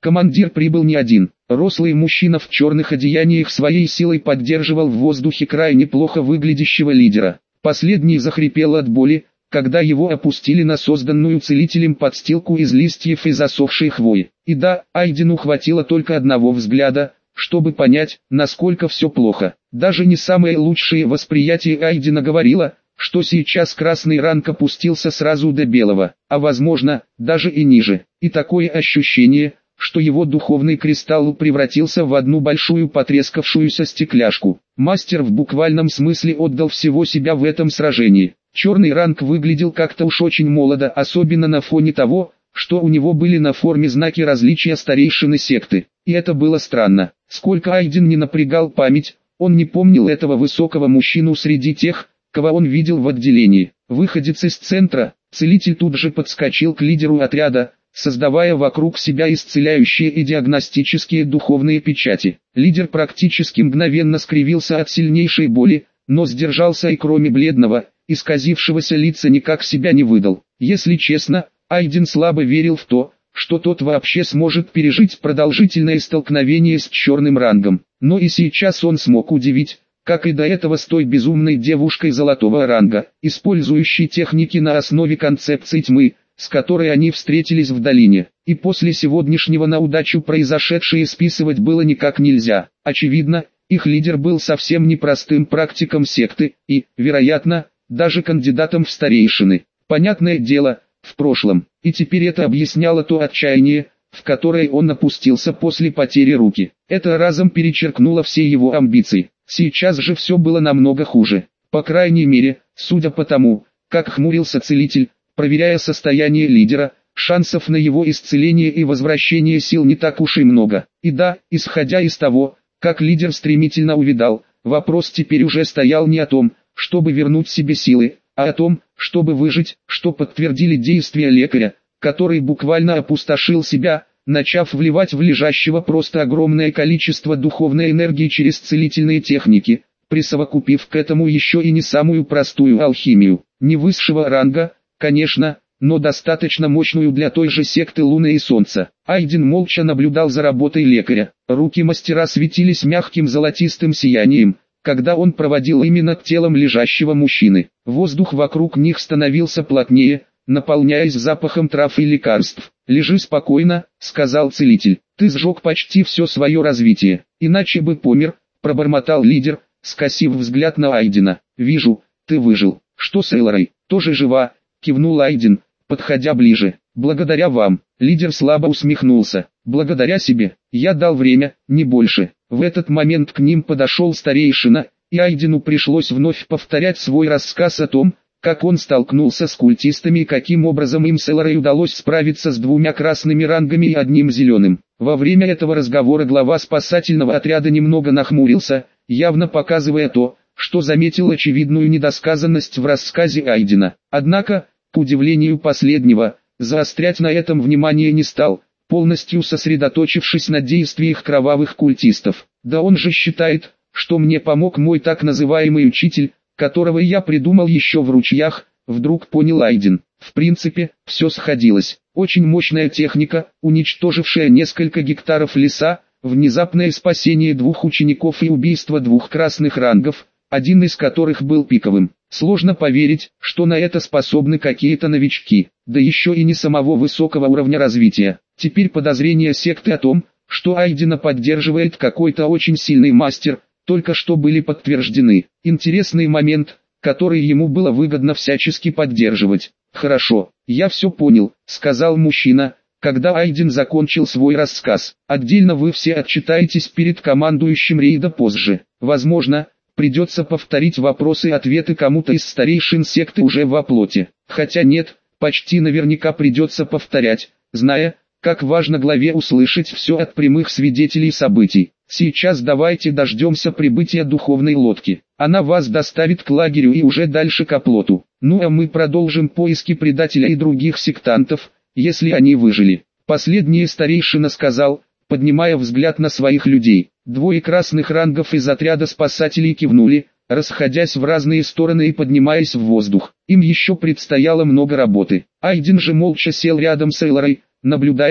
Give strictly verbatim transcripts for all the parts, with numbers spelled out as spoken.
Командир прибыл не один. Рослый мужчина в черных одеяниях своей силой поддерживал в воздухе крайне плохо выглядящего лидера. Последний захрипел от боли, когда его опустили на созданную целителем подстилку из листьев и засохшей хвои. И да, Айдену хватило только одного взгляда, чтобы понять, насколько все плохо. Даже не самое лучшее восприятие Айдена говорило, что сейчас красный ранг опустился сразу до белого, а возможно, даже и ниже. И такое ощущение, что его духовный кристалл превратился в одну большую потрескавшуюся стекляшку. Мастер в буквальном смысле отдал всего себя в этом сражении. Черный ранг выглядел как-то уж очень молодо, особенно на фоне того, что у него были на форме знаки различия старейшины секты. И это было странно. Сколько Айден не напрягал память, он не помнил этого высокого мужчину среди тех, кого он видел в отделении. Выходец из центра, целитель тут же подскочил к лидеру отряда, создавая вокруг себя исцеляющие и диагностические духовные печати. Лидер практически мгновенно скривился от сильнейшей боли, но сдержался и кроме бледного, исказившегося лица никак себя не выдал. Если честно, Айден слабо верил в то, что тот вообще сможет пережить продолжительное столкновение с черным рангом. Но и сейчас он смог удивить, как и до этого с той безумной девушкой золотого ранга, использующей техники на основе концепции тьмы, с которой они встретились в долине. И после сегодняшнего на удачу произошедшее списывать было никак нельзя. Очевидно, их лидер был совсем непростым практиком секты и, вероятно, даже кандидатом в старейшины. Понятное дело, в прошлом. И теперь это объясняло то отчаяние, в которое он опустился после потери руки. Это разом перечеркнуло все его амбиции. Сейчас же все было намного хуже. По крайней мере, судя по тому, как хмурился целитель, проверяя состояние лидера, шансов на его исцеление и возвращение сил не так уж и много. И да, исходя из того, как лидер стремительно увядал, вопрос теперь уже стоял не о том, чтобы вернуть себе силы, а о том, чтобы выжить, что подтвердили действия лекаря, который буквально опустошил себя, начав вливать в лежащего просто огромное количество духовной энергии через целительные техники, присовокупив к этому еще и не самую простую алхимию, не высшего ранга, конечно, но достаточно мощную для той же секты Луны и Солнца. Айден молча наблюдал за работой лекаря. Руки мастера светились мягким золотистым сиянием, когда он проводил ими над телом лежащего мужчины. Воздух вокруг них становился плотнее, наполняясь запахом трав и лекарств. «Лежи спокойно», — сказал целитель. «Ты сжег почти все свое развитие, иначе бы помер», — пробормотал лидер, скосив взгляд на Айдена. «Вижу, ты выжил. Что с Элорой? Тоже жива?» — кивнул Айден, подходя ближе. «Благодаря вам». Лидер слабо усмехнулся. «Благодаря себе. Я дал время, не больше». В этот момент к ним подошел старейшина, и Айдену пришлось вновь повторять свой рассказ о том, как он столкнулся с культистами и каким образом им с Элорой удалось справиться с двумя красными рангами и одним зеленым. Во время этого разговора глава спасательного отряда немного нахмурился, явно показывая то, что заметил очевидную недосказанность в рассказе Айдена. Однако, к удивлению последнего, заострять на этом внимание не стал, полностью сосредоточившись на действиях кровавых культистов. «Да он же считает, что мне помог мой так называемый учитель, которого я придумал еще в ручьях», — вдруг понял Айден. В принципе, все сходилось. Очень мощная техника, уничтожившая несколько гектаров леса, внезапное спасение двух учеников и убийство двух красных рангов, один из которых был пиковым. Сложно поверить, что на это способны какие-то новички, да еще и не самого высокого уровня развития. Теперь подозрения секты о том, что Айдена поддерживает какой-то очень сильный мастер, только что были подтверждены. Интересный момент, который ему было выгодно всячески поддерживать. «Хорошо, я все понял», — сказал мужчина, когда Айден закончил свой рассказ. «Отдельно вы все отчитаетесь перед командующим рейда позже. Возможно, придется повторить вопросы и ответы кому-то из старейшин секты уже во плоти. Хотя нет, почти наверняка придется повторять, зная, как важно главе услышать все от прямых свидетелей событий. Сейчас давайте дождемся прибытия духовной лодки. Она вас доставит к лагерю и уже дальше к оплоту. Ну а мы продолжим поиски предателя и других сектантов, если они выжили». Последнее старейшина сказал, поднимая взгляд на своих людей. Двое красных рангов из отряда спасателей кивнули, расходясь в разные стороны и поднимаясь в воздух. Им еще предстояло много работы. Айден же молча сел рядом с Элорой, наблюдая,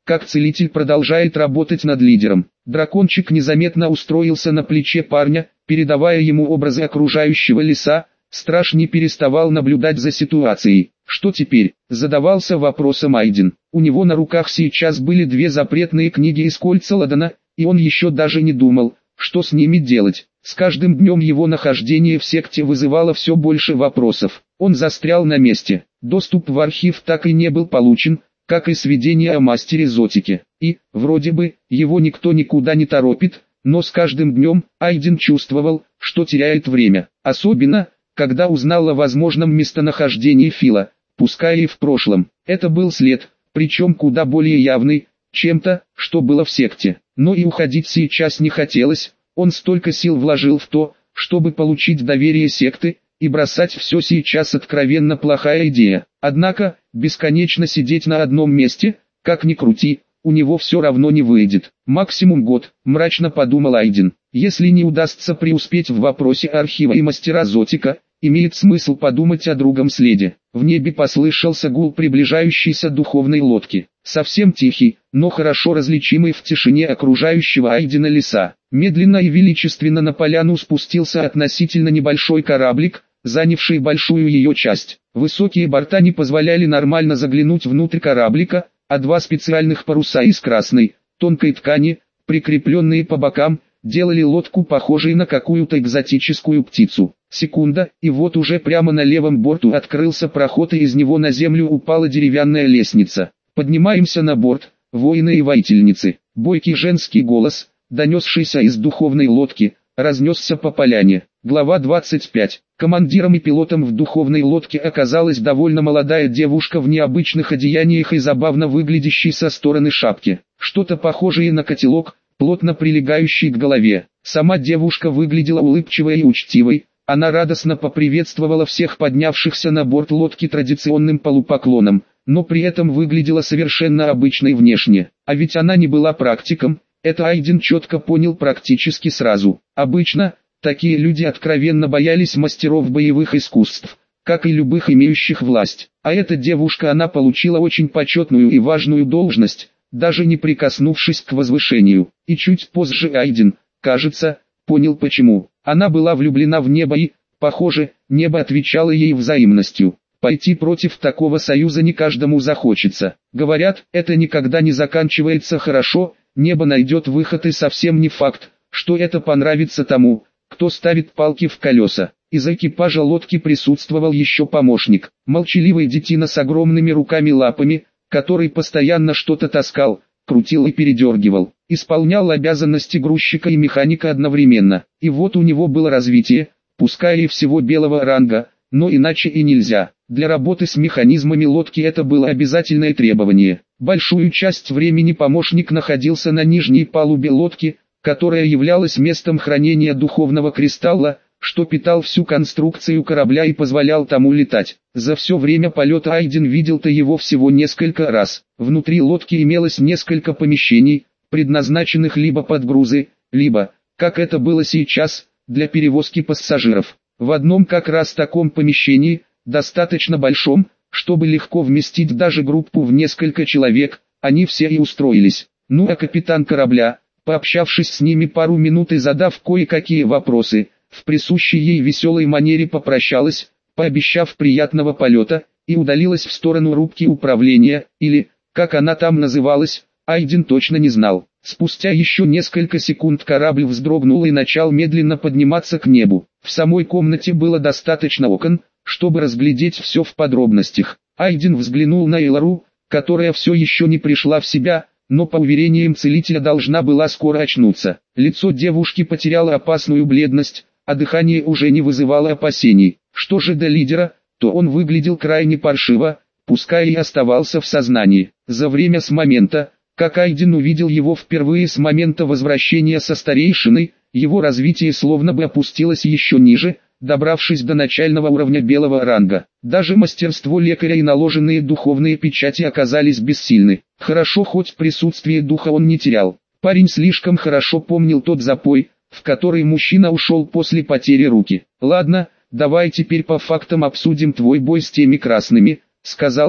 как целитель продолжает работать над лидером. Дракончик незаметно устроился на плече парня, передавая ему образы окружающего леса. Страж не переставал наблюдать за ситуацией. Что теперь? Задавался вопросом Айден. У него на руках сейчас были две запретные книги из кольца Ладана, и он еще даже не думал, что с ними делать. С каждым днем его нахождение в секте вызывало все больше вопросов. Он застрял на месте. Доступ в архив так и не был получен, как и сведения о мастере Зотике. И, вроде бы, его никто никуда не торопит, но с каждым днем Айден чувствовал, что теряет время. Особенно, когда узнал о возможном местонахождении Фила, пускай и в прошлом. Это был след, причем куда более явный, чем то, что было в секте. Но и уходить сейчас не хотелось, он столько сил вложил в то, чтобы получить доверие секты, и бросать все сейчас откровенно плохая идея. Однако, бесконечно сидеть на одном месте, как ни крути, у него все равно не выйдет. Максимум год, мрачно подумал Айден. Если не удастся преуспеть в вопросе архива и мастера Зотика, имеет смысл подумать о другом следе. В небе послышался гул приближающейся духовной лодки. Совсем тихий, но хорошо различимый в тишине окружающего Айдена леса. Медленно и величественно на поляну спустился относительно небольшой кораблик, занявший большую ее часть. Высокие борта не позволяли нормально заглянуть внутрь кораблика, а два специальных паруса из красной, тонкой ткани, прикрепленные по бокам, делали лодку похожей на какую-то экзотическую птицу. Секунда, и вот уже прямо на левом борту открылся проход, и из него на землю упала деревянная лестница. «Поднимаемся на борт, воины и воительницы». Бойкий женский голос, донесшийся из духовной лодки, разнесся по поляне. Глава двадцать пять. Командиром и пилотом в духовной лодке оказалась довольно молодая девушка в необычных одеяниях и забавно выглядящей со стороны шапки. Что-то похожее на котелок, плотно прилегающий к голове. Сама девушка выглядела улыбчивой и учтивой. Она радостно поприветствовала всех поднявшихся на борт лодки традиционным полупоклоном, но при этом выглядела совершенно обычной внешне. А ведь она не была практиком, это Айден четко понял практически сразу. Обычно, такие люди откровенно боялись мастеров боевых искусств, как и любых имеющих власть. А эта девушка, она получила очень почетную и важную должность, даже не прикоснувшись к возвышению. И чуть позже Айден, кажется, понял почему. Она была влюблена в небо и, похоже, небо отвечало ей взаимностью. Пойти против такого союза не каждому захочется. Говорят, это никогда не заканчивается хорошо, небо найдет выход, и совсем не факт, что это понравится тому, кто ставит палки в колеса. Из экипажа лодки присутствовал еще помощник, молчаливый детина с огромными руками-лапами, который постоянно что-то таскал, крутил и передергивал, исполнял обязанности грузчика и механика одновременно. И вот у него было развитие, пускай и всего белого ранга, но иначе и нельзя. Для работы с механизмами лодки это было обязательное требование. Большую часть времени помощник находился на нижней палубе лодки, которая являлась местом хранения духовного кристалла, что питал всю конструкцию корабля и позволял тому летать. За все время полета Айден видел-то его всего несколько раз. Внутри лодки имелось несколько помещений, предназначенных либо под грузы, либо, как это было сейчас, для перевозки пассажиров. В одном как раз таком помещении, достаточно большом, чтобы легко вместить даже группу в несколько человек, они все и устроились. Ну а капитан корабля, пообщавшись с ними пару минут и задав кое-какие вопросы, в присущей ей веселой манере попрощалась, пообещав приятного полета, и удалилась в сторону рубки управления, или, как она там называлась, Айден точно не знал. Спустя еще несколько секунд корабль вздрогнул и начал медленно подниматься к небу. В самой комнате было достаточно окон, чтобы разглядеть все в подробностях. Айден взглянул на Элару, которая все еще не пришла в себя, но по уверениям целителя должна была скоро очнуться. Лицо девушки потеряло опасную бледность, а дыхание уже не вызывало опасений. Что же до лидера, то он выглядел крайне паршиво, пускай и оставался в сознании. За время с момента, как Айден увидел его впервые, с момента возвращения со старейшиной, его развитие словно бы опустилось еще ниже, добравшись до начального уровня белого ранга. Даже мастерство лекаря и наложенные духовные печати оказались бессильны. Хорошо, хоть присутствие духа он не терял. Парень слишком хорошо помнил тот запой, в который мужчина ушел после потери руки. «Ладно, давай теперь по фактам обсудим твой бой с теми красными», — сказал он,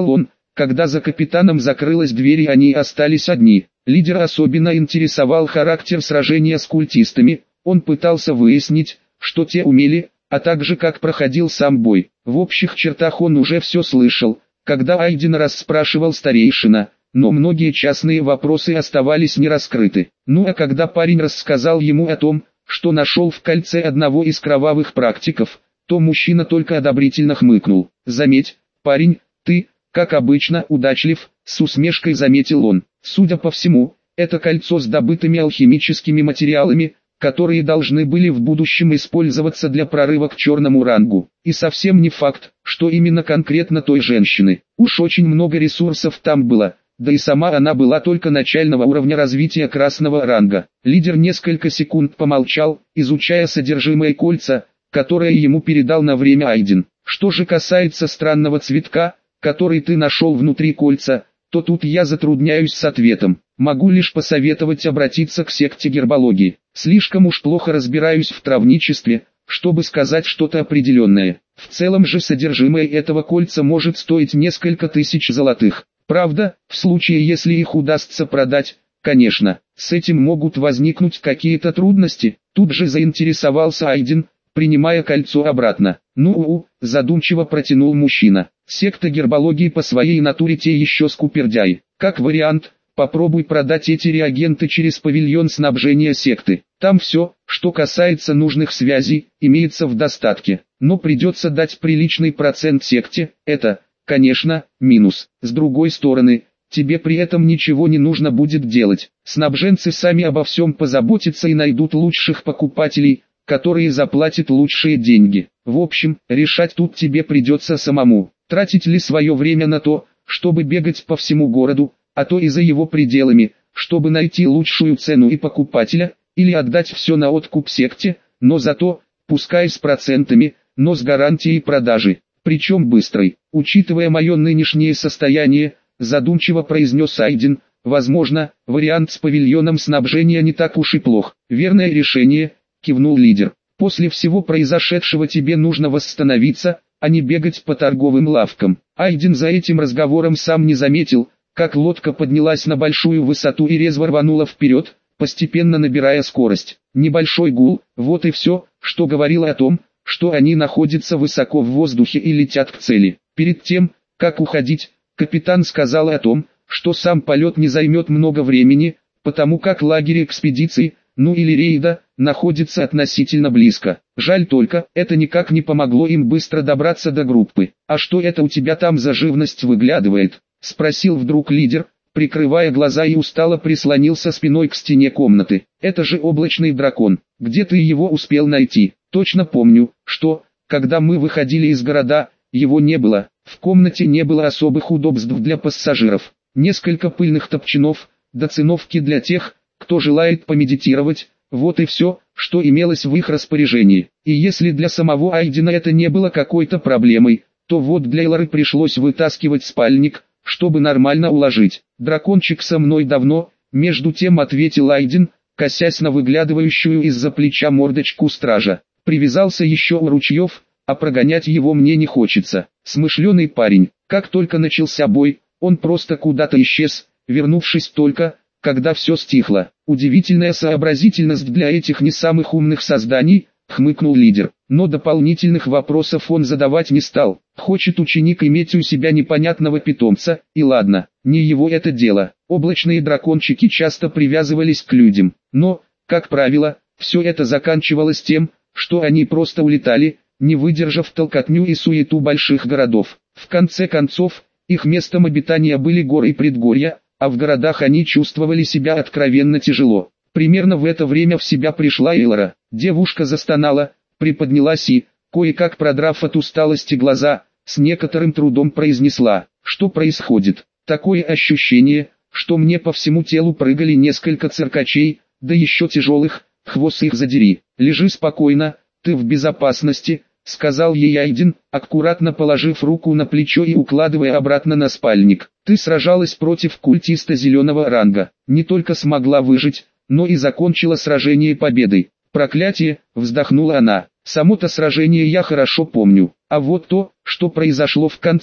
Когда за капитаном закрылась дверь и они остались одни, лидера особенно интересовал характер сражения с культистами. Он пытался выяснить, что те умели, а также как проходил сам бой. В общих чертах он уже все слышал, когда Айден расспрашивал старейшина, но многие частные вопросы оставались не раскрыты. Ну а когда парень рассказал ему о том, что нашел в кольце одного из кровавых практиков, то мужчина только одобрительно хмыкнул. «Заметь, парень, ты, как обычно, удачлив», — с усмешкой заметил он. Судя по всему, это кольцо с добытыми алхимическими материалами, которые должны были в будущем использоваться для прорыва к черному рангу. И совсем не факт, что именно конкретно той женщины. Уж очень много ресурсов там было, да и сама она была только начального уровня развития красного ранга. Лидер несколько секунд помолчал, изучая содержимое кольца, которое ему передал на время Айден. Что же касается странного цветка, который ты нашел внутри кольца, то тут я затрудняюсь с ответом. Могу лишь посоветовать обратиться к секте гербологии. Слишком уж плохо разбираюсь в травничестве, чтобы сказать что-то определенное. В целом же содержимое этого кольца может стоить несколько тысяч золотых. Правда, в случае если их удастся продать, конечно, с этим могут возникнуть какие-то трудности. Тут же заинтересовался Айден, принимая кольцо обратно. «Ну-у», задумчиво протянул мужчина. «Секта гербологии по своей натуре те еще скупердяи. Как вариант, попробуй продать эти реагенты через павильон снабжения секты. Там все, что касается нужных связей, имеется в достатке. Но придется дать приличный процент секте, это, конечно, минус. С другой стороны, тебе при этом ничего не нужно будет делать. Снабженцы сами обо всем позаботятся и найдут лучших покупателей, которые заплатят лучшие деньги. В общем, решать тут тебе придется самому. Тратить ли свое время на то, чтобы бегать по всему городу, а то и за его пределами, чтобы найти лучшую цену и покупателя, или отдать все на откуп секте, но зато, пускай с процентами, но с гарантией продажи, причем быстрой. Учитывая мое нынешнее состояние, задумчиво произнес Айден, возможно, вариант с павильоном снабжения не так уж и плох. Верное решение, кивнул лидер. После всего произошедшего тебе нужно восстановиться, а не бегать по торговым лавкам. Айден за этим разговором сам не заметил, как лодка поднялась на большую высоту и резво рванула вперед, постепенно набирая скорость. Небольшой гул, вот и все, что говорило о том, что они находятся высоко в воздухе и летят к цели. Перед тем, как уходить, капитан сказал о том, что сам полет не займет много времени, потому как лагерь экспедиции, ну или рейда, находится относительно близко. Жаль только, это никак не помогло им быстро добраться до группы. «А что это у тебя там за живность выглядывает?» — спросил вдруг лидер, прикрывая глаза и устало прислонился спиной к стене комнаты. «Это же облачный дракон. Где ты его успел найти?» «Точно помню, что, когда мы выходили из города, его не было. В комнате не было особых удобств для пассажиров. Несколько пыльных топчанов, до циновки для тех, кто желает помедитировать. Вот и все, что имелось в их распоряжении. И если для самого Айдена это не было какой-то проблемой, то вот для Элары пришлось вытаскивать спальник, чтобы нормально уложить. Дракончик со мной давно», — между тем ответил Айден, косясь на выглядывающую из-за плеча мордочку стража. «Привязался еще у ручьев, а прогонять его мне не хочется. Смышленый парень. Как только начался бой, он просто куда-то исчез, вернувшись только, когда все стихло. Удивительная сообразительность для этих не самых умных созданий», — хмыкнул лидер. Но дополнительных вопросов он задавать не стал. Хочет ученик иметь у себя непонятного питомца, и ладно, не его это дело. Облачные дракончики часто привязывались к людям, но, как правило, все это заканчивалось тем, что они просто улетали, не выдержав толкотню и суету больших городов. В конце концов, их местом обитания были горы и предгорья, а в городах они чувствовали себя откровенно тяжело. Примерно в это время в себя пришла Элара. Девушка застонала, приподнялась и, кое-как продрав от усталости глаза, с некоторым трудом произнесла: «Что происходит? Такое ощущение, что мне по всему телу прыгали несколько циркачей, да еще тяжелых, хвост их задери. Лежи спокойно, ты в безопасности», — сказал ей Айден, аккуратно положив руку на плечо и укладывая обратно на спальник. «Ты сражалась против культиста зеленого ранга, не только смогла выжить, но и закончила сражение победой». «Проклятие!» — вздохнула она. «Само-то сражение я хорошо помню, а вот то, что произошло в конце,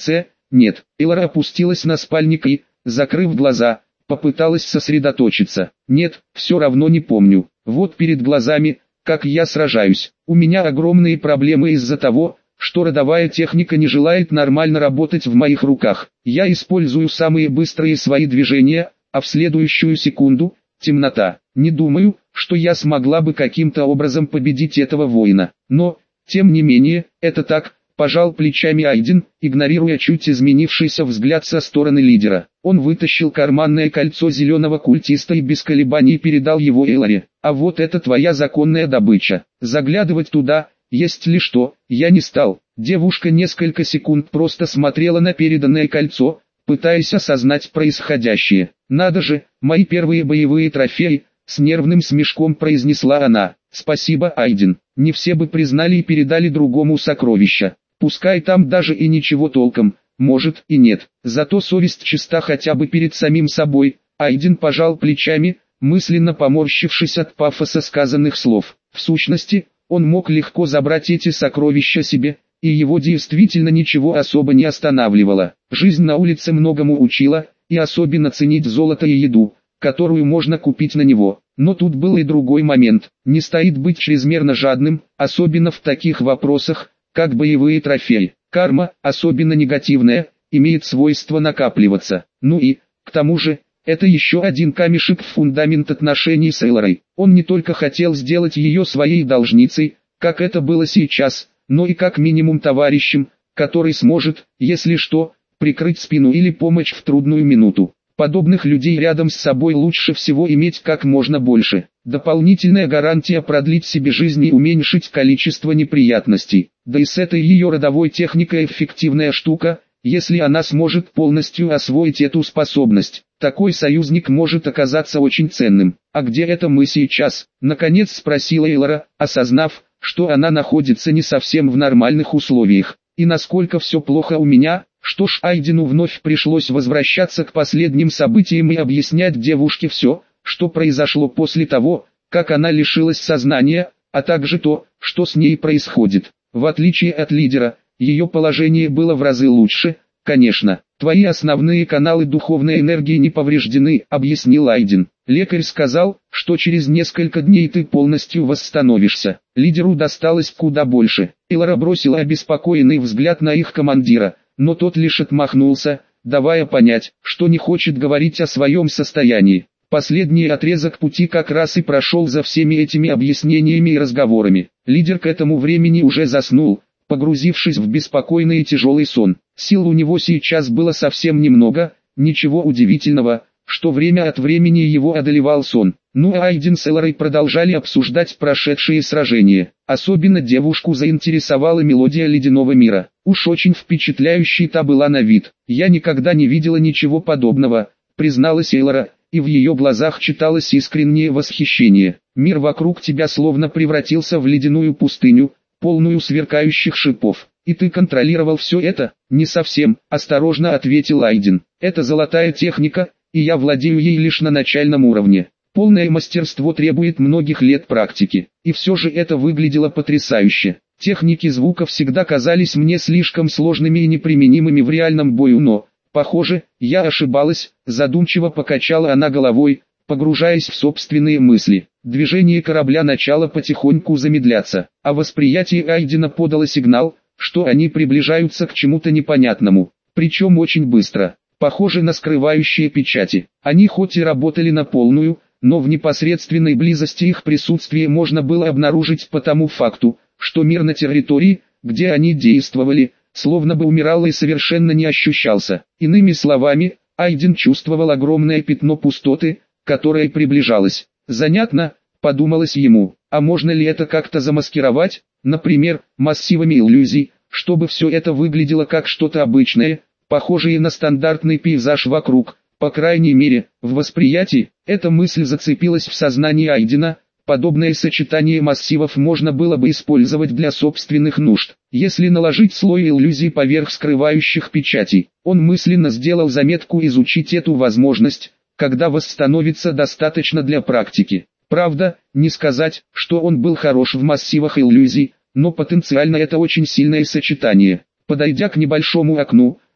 Нет. Элора опустилась на спальник и, закрыв глаза, попыталась сосредоточиться. Нет, все равно не помню. Вот перед глазами, как я сражаюсь. У меня огромные проблемы из-за того, что родовая техника не желает нормально работать в моих руках. Я использую самые быстрые свои движения, а в следующую секунду – темнота. Не думаю, что я смогла бы каким-то образом победить этого воина. Но, тем не менее, это так, пожал плечами Айден, игнорируя чуть изменившийся взгляд со стороны лидера. Он вытащил карманное кольцо зеленого культиста и без колебаний передал его Элоре. А вот это твоя законная добыча. Заглядывать туда, есть ли что, я не стал. Девушка несколько секунд просто смотрела на переданное кольцо, пытаясь осознать происходящее. Надо же, мои первые боевые трофеи, с нервным смешком произнесла она. Спасибо, Айден. Не все бы признали и передали другому сокровища. Пускай там даже и ничего толком, может и нет. Зато совесть чиста хотя бы перед самим собой. Айден пожал плечами, мысленно поморщившись от пафоса сказанных слов. В сущности, он мог легко забрать эти сокровища себе, и его действительно ничего особо не останавливало. Жизнь на улице многому учила, и особенно ценить золото и еду, которую можно купить на него. Но тут был и другой момент. Не стоит быть чрезмерно жадным, особенно в таких вопросах, как боевые трофеи. Карма, особенно негативная, имеет свойство накапливаться. Ну и, к тому же, это еще один камешек в фундамент отношений с Элорой. Он не только хотел сделать ее своей должницей, как это было сейчас, но и как минимум товарищем, который сможет, если что, прикрыть спину или помочь в трудную минуту. Подобных людей рядом с собой лучше всего иметь как можно больше. Дополнительная гарантия продлить себе жизнь и уменьшить количество неприятностей. Да и с этой ее родовой техникой эффективная штука, если она сможет полностью освоить эту способность. Такой союзник может оказаться очень ценным. А где это мы сейчас? Наконец спросила Элора, осознав, что она находится не совсем в нормальных условиях. И насколько все плохо у меня? Что ж, Айдену вновь пришлось возвращаться к последним событиям и объяснять девушке все, что произошло после того, как она лишилась сознания, а также то, что с ней происходит. В отличие от лидера, ее положение было в разы лучше, конечно. Твои основные каналы духовной энергии не повреждены, объяснил Айден. Лекарь сказал, что через несколько дней ты полностью восстановишься. Лидеру досталось куда больше. Элора бросила обеспокоенный взгляд на их командира, но тот лишь отмахнулся, давая понять, что не хочет говорить о своем состоянии. Последний отрезок пути как раз и прошел за всеми этими объяснениями и разговорами. Лидер к этому времени уже заснул, погрузившись в беспокойный и тяжелый сон. Сил у него сейчас было совсем немного, ничего удивительного, что время от времени его одолевал сон. Ну а Айден с Элорой продолжали обсуждать прошедшие сражения. Особенно девушку заинтересовала мелодия ледяного мира. Уж очень впечатляющей та была на вид. Я никогда не видела ничего подобного, призналась Элора, и в ее глазах читалось искреннее восхищение. Мир вокруг тебя словно превратился в ледяную пустыню, полную сверкающих шипов. И ты контролировал все это? Не совсем, осторожно ответил Айден. Это золотая техника, и я владею ей лишь на начальном уровне. Полное мастерство требует многих лет практики, и все же это выглядело потрясающе. Техники звука всегда казались мне слишком сложными и неприменимыми в реальном бою, но, похоже, я ошибалась, задумчиво покачала она головой, погружаясь в собственные мысли. Движение корабля начало потихоньку замедляться, а восприятие Айдена подало сигнал, что они приближаются к чему-то непонятному, причем очень быстро. Похоже на скрывающие печати. Они хоть и работали на полную, но в непосредственной близости их присутствие можно было обнаружить по тому факту, что мир на территории, где они действовали, словно бы умирал и совершенно не ощущался. Иными словами, Айден чувствовал огромное пятно пустоты, которое приближалось. Занятно, подумалось ему, а можно ли это как-то замаскировать, например, массивами иллюзий, чтобы все это выглядело как что-то обычное, похожее на стандартный пейзаж вокруг. По крайней мере, в восприятии, эта мысль зацепилась в сознании Айдена. Подобное сочетание массивов можно было бы использовать для собственных нужд. Если наложить слой иллюзий поверх скрывающих печатей, он мысленно сделал заметку изучить эту возможность, когда восстановится достаточно для практики. Правда, не сказать, что он был хорош в массивах иллюзий, но потенциально это очень сильное сочетание. Подойдя к небольшому окну,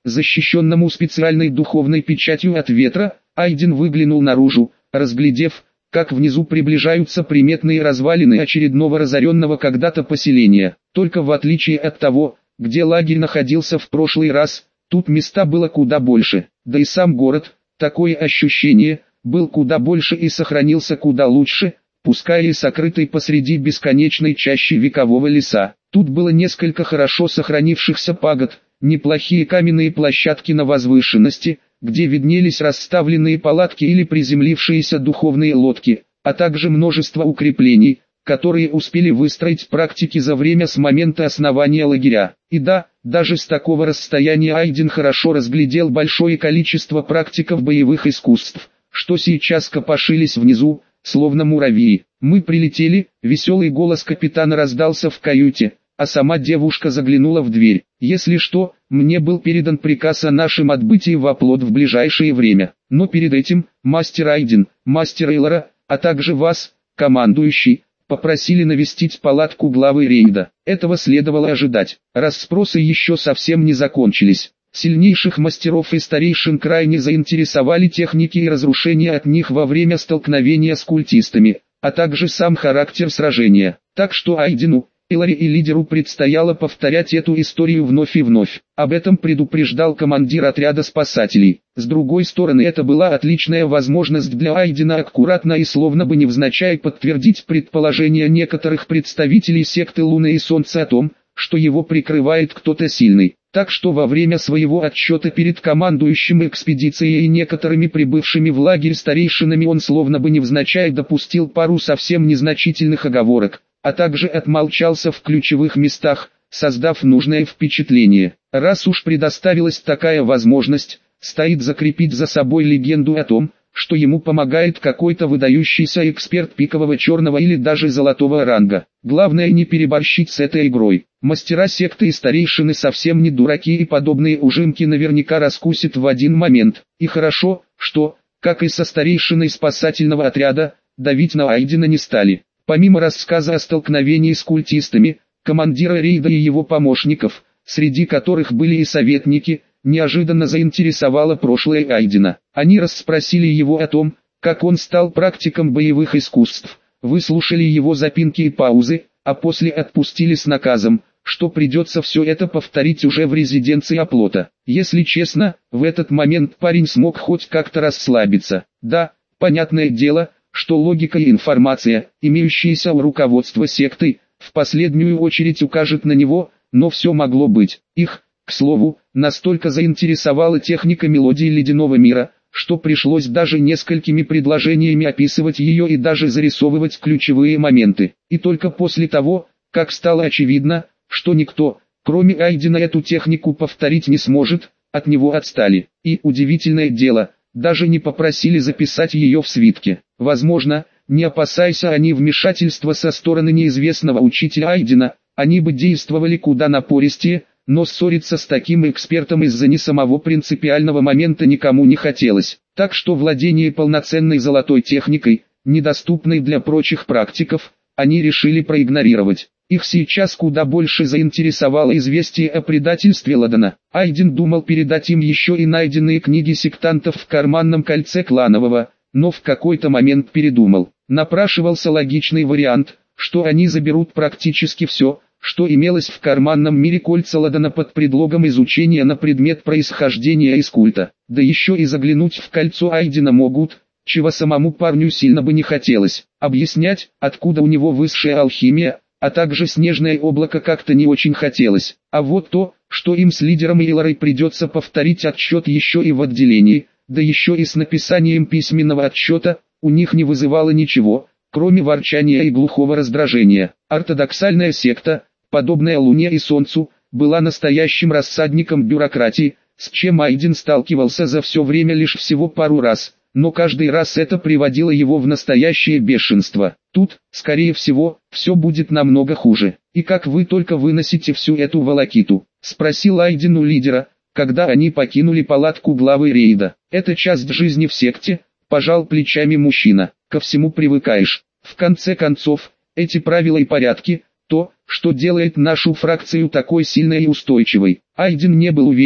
защищенному специальной духовной печатью от ветра, Айден выглянул наружу, разглядев, как внизу приближаются приметные развалины очередного разоренного когда-то поселения. Только в отличие от того, где лагерь находился в прошлый раз, тут места было куда больше, да и сам город, такое ощущение, был куда больше и сохранился куда лучше, пускай и сокрытый посреди бесконечной чащи векового леса. Тут было несколько хорошо сохранившихся пагод, неплохие каменные площадки на возвышенности, где виднелись расставленные палатки или приземлившиеся духовные лодки, а также множество укреплений, которые успели выстроить практики за время с момента основания лагеря. И да, даже с такого расстояния Айден хорошо разглядел большое количество практиков боевых искусств, что сейчас копошились внизу, словно муравьи. «Мы прилетели», — веселый голос капитана раздался в каюте, а сама девушка заглянула в дверь. «Если что, мне был передан приказ о нашем отбытии в оплот в ближайшее время. Но перед этим, мастер Айден, мастер Эйлора, а также вас, командующий, попросили навестить палатку главы рейда». Этого следовало ожидать. Расспросы еще совсем не закончились. Сильнейших мастеров и старейшин крайне заинтересовали техники и разрушения от них во время столкновения с культистами, а также сам характер сражения. Так что Айдену, Эйлоре и лидеру предстояло повторять эту историю вновь и вновь. Об этом предупреждал командир отряда спасателей. С другой стороны, это была отличная возможность для Айдена аккуратно и словно бы невзначай подтвердить предположения некоторых представителей секты Луны и Солнца о том, что его прикрывает кто-то сильный. Так что во время своего отчета перед командующим экспедицией и некоторыми прибывшими в лагерь старейшинами он словно бы невзначай допустил пару совсем незначительных оговорок, а также отмолчался в ключевых местах, создав нужное впечатление. Раз уж предоставилась такая возможность, стоит закрепить за собой легенду о том, что ему помогает какой-то выдающийся эксперт пикового черного или даже золотого ранга. Главное не переборщить с этой игрой. Мастера секты и старейшины совсем не дураки, и подобные ужимки наверняка раскусят в один момент. И хорошо, что, как и со старейшиной спасательного отряда, давить на Айдена не стали. Помимо рассказа о столкновении с культистами, командира рейда и его помощников, среди которых были и советники, неожиданно заинтересовало прошлое Айдена. Они расспросили его о том, как он стал практиком боевых искусств, выслушали его запинки и паузы, а после отпустили с наказом, что придется все это повторить уже в резиденции оплота. Если честно, в этот момент парень смог хоть как-то расслабиться. Да, понятное дело, что логика и информация, имеющиеся у руководства секты, в последнюю очередь укажет на него, но все могло быть. Их, к слову, настолько заинтересовала техника мелодии ледяного мира, что пришлось даже несколькими предложениями описывать ее и даже зарисовывать ключевые моменты. И только после того, как стало очевидно, что никто, кроме Айдена, эту технику повторить не сможет, от него отстали. И, удивительное дело, даже не попросили записать ее в свитке. Возможно, не опасайся они вмешательства со стороны неизвестного учителя Айдена, они бы действовали куда напористее, но ссориться с таким экспертом из-за не самого принципиального момента никому не хотелось. Так что владение полноценной золотой техникой, недоступной для прочих практиков, они решили проигнорировать. Их сейчас куда больше заинтересовало известие о предательстве Ладана. Айден думал передать им еще и найденные книги сектантов в карманном кольце кланового, но в какой-то момент передумал. Напрашивался логичный вариант, что они заберут практически все, что имелось в карманном мире кольца Ладана под предлогом изучения на предмет происхождения из культа. Да еще и заглянуть в кольцо Айдена могут, чего самому парню сильно бы не хотелось. Объяснять, откуда у него высшая алхимия, а также снежное облако, как-то не очень хотелось. А вот то, что им с лидером Эйлорой придется повторить отчет еще и в отделении, да еще и с написанием письменного отчета, у них не вызывало ничего, кроме ворчания и глухого раздражения. Ортодоксальная секта, подобная Луне и Солнцу, была настоящим рассадником бюрократии, с чем Айден сталкивался за все время лишь всего пару раз, но каждый раз это приводило его в настоящее бешенство. Тут, скорее всего, все будет намного хуже. «И как вы только выносите всю эту волокиту?» — спросил Айден у лидера, когда они покинули палатку главы рейда. «Это часть жизни в секте», — пожал плечами мужчина. «Ко всему привыкаешь. В конце концов, эти правила и порядки — то, что делает нашу фракцию такой сильной и устойчивой». Айден не был уверен,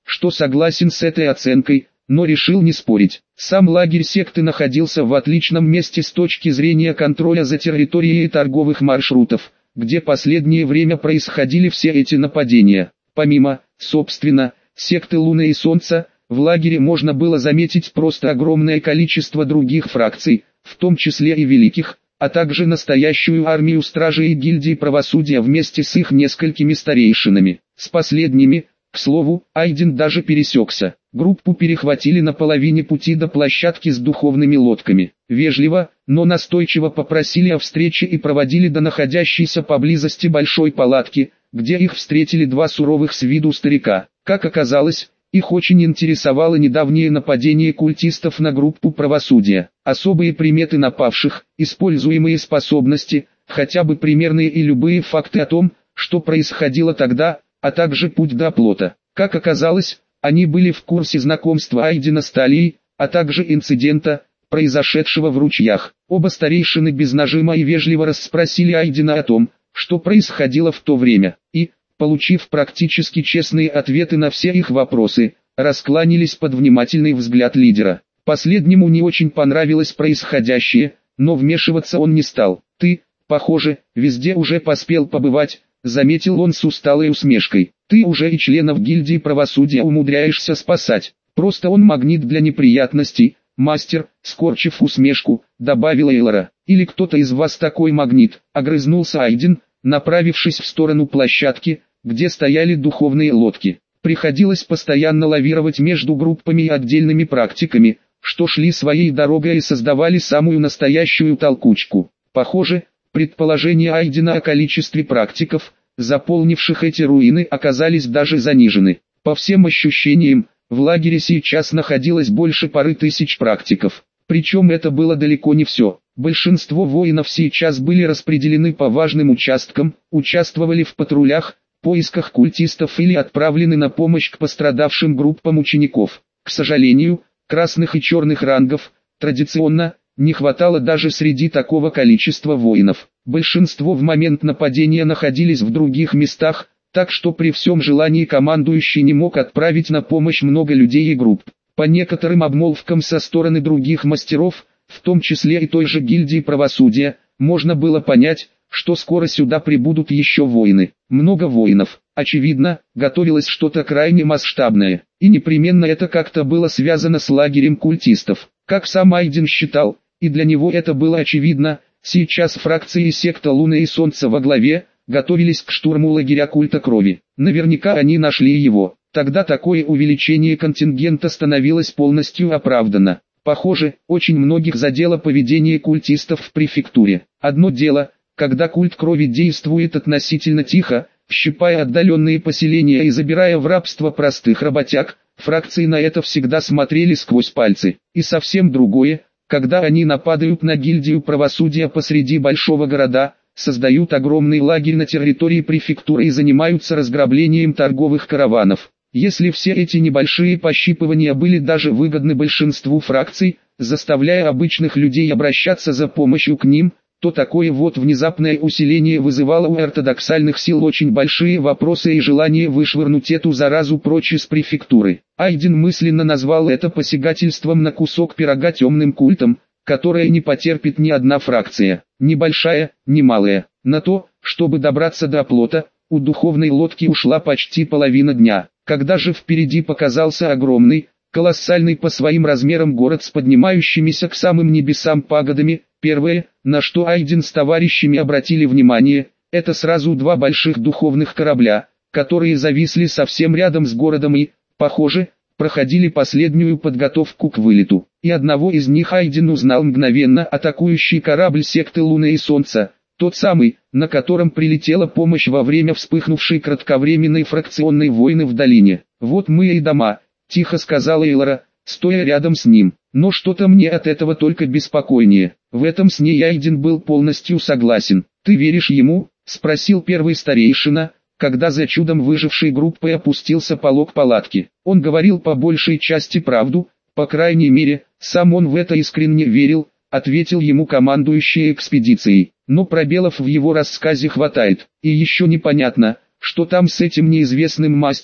что согласен с этой оценкой, но решил не спорить. Сам лагерь секты находился в отличном месте с точки зрения контроля за территорией торговых маршрутов, где последнее время происходили все эти нападения. Помимо, собственно, секты Луны и Солнца, в лагере можно было заметить просто огромное количество других фракций, в том числе и великих, а также настоящую армию стражей и гильдии правосудия вместе с их несколькими старейшинами. С последними, к слову, Айден даже пересекся. Группу перехватили на половине пути до площадки с духовными лодками. Вежливо, но настойчиво попросили о встрече и проводили до находящейся поблизости большой палатки, где их встретили два суровых с виду старика. Как оказалось, их очень интересовало недавнее нападение культистов на группу правосудия. Особые приметы напавших, используемые способности, хотя бы примерные и любые факты о том, что происходило тогда, а также путь до оплота. Как оказалось, они были в курсе знакомства Айдена с Талией, а также инцидента, произошедшего в ручьях. Оба старейшины без нажима и вежливо расспросили Айдена о том, что происходило в то время, и, получив практически честные ответы на все их вопросы, раскланялись под внимательный взгляд лидера. Последнему не очень понравилось происходящее, но вмешиваться он не стал. «Ты, похоже, везде уже поспел побывать», — заметил он с усталой усмешкой. «Ты уже и членов гильдии правосудия умудряешься спасать. Просто он магнит для неприятностей, мастер», — скорчив усмешку, добавила Эйлора. «Или кто-то из вас такой магнит», — огрызнулся Айден, направившись в сторону площадки, где стояли духовные лодки. Приходилось постоянно лавировать между группами и отдельными практиками, что шли своей дорогой и создавали самую настоящую толкучку. Похоже, предположения Айдена о количестве практиков, заполнивших эти руины, оказались даже занижены. По всем ощущениям, в лагере сейчас находилось больше пары тысяч практиков. Причем это было далеко не все. Большинство воинов сейчас были распределены по важным участкам, участвовали в патрулях, поисках культистов или отправлены на помощь к пострадавшим группам учеников. К сожалению, красных и черных рангов, традиционно, не хватало даже среди такого количества воинов. Большинство в момент нападения находились в других местах, так что при всем желании командующий не мог отправить на помощь много людей и групп. По некоторым обмолвкам со стороны других мастеров, в том числе и той же гильдии правосудия, можно было понять, что скоро сюда прибудут еще воины. Много воинов. Очевидно, готовилось что-то крайне масштабное, и непременно это как-то было связано с лагерем культистов. Как сам Айден считал, и для него это было очевидно, сейчас фракции секта Луны и Солнца во главе, готовились к штурму лагеря культа крови. Наверняка они нашли его. Тогда такое увеличение контингента становилось полностью оправдано. Похоже, очень многих задело поведение культистов в префектуре. Одно дело, когда культ крови действует относительно тихо, щипая отдаленные поселения и забирая в рабство простых работяг, фракции на это всегда смотрели сквозь пальцы. И совсем другое, когда они нападают на гильдию правосудия посреди большого города, создают огромный лагерь на территории префектуры и занимаются разграблением торговых караванов. Если все эти небольшие пощипывания были даже выгодны большинству фракций, заставляя обычных людей обращаться за помощью к ним, то такое вот внезапное усиление вызывало у ортодоксальных сил очень большие вопросы и желание вышвырнуть эту заразу прочь из префектуры. Айден мысленно назвал это посягательством на кусок пирога темным культом, которое не потерпит ни одна фракция, ни большая, ни малая. На то, чтобы добраться до оплота, у духовной лодки ушла почти половина дня. Когда же впереди показался огромный, колоссальный по своим размерам город с поднимающимися к самым небесам пагодами, первое, на что Айден с товарищами обратили внимание, это сразу два больших духовных корабля, которые зависли совсем рядом с городом и, похоже, проходили последнюю подготовку к вылету. И одного из них Айден узнал мгновенно: атакующий корабль секты Луны и Солнца, тот самый, на котором прилетела помощь во время вспыхнувшей кратковременной фракционной войны в долине. «Вот мы и дома», — тихо сказала Эйлора, стоя рядом с ним. Но что-то мне от этого только беспокойнее. В этом сне Айден был полностью согласен. «Ты веришь ему?» — спросил первый старейшина, когда за чудом выжившей группой опустился полог палатки. Он говорил по большей части правду, по крайней мере, сам он в это искренне верил, ответил ему командующий экспедицией. Но пробелов в его рассказе хватает, и еще непонятно, что там с этим неизвестным мастером,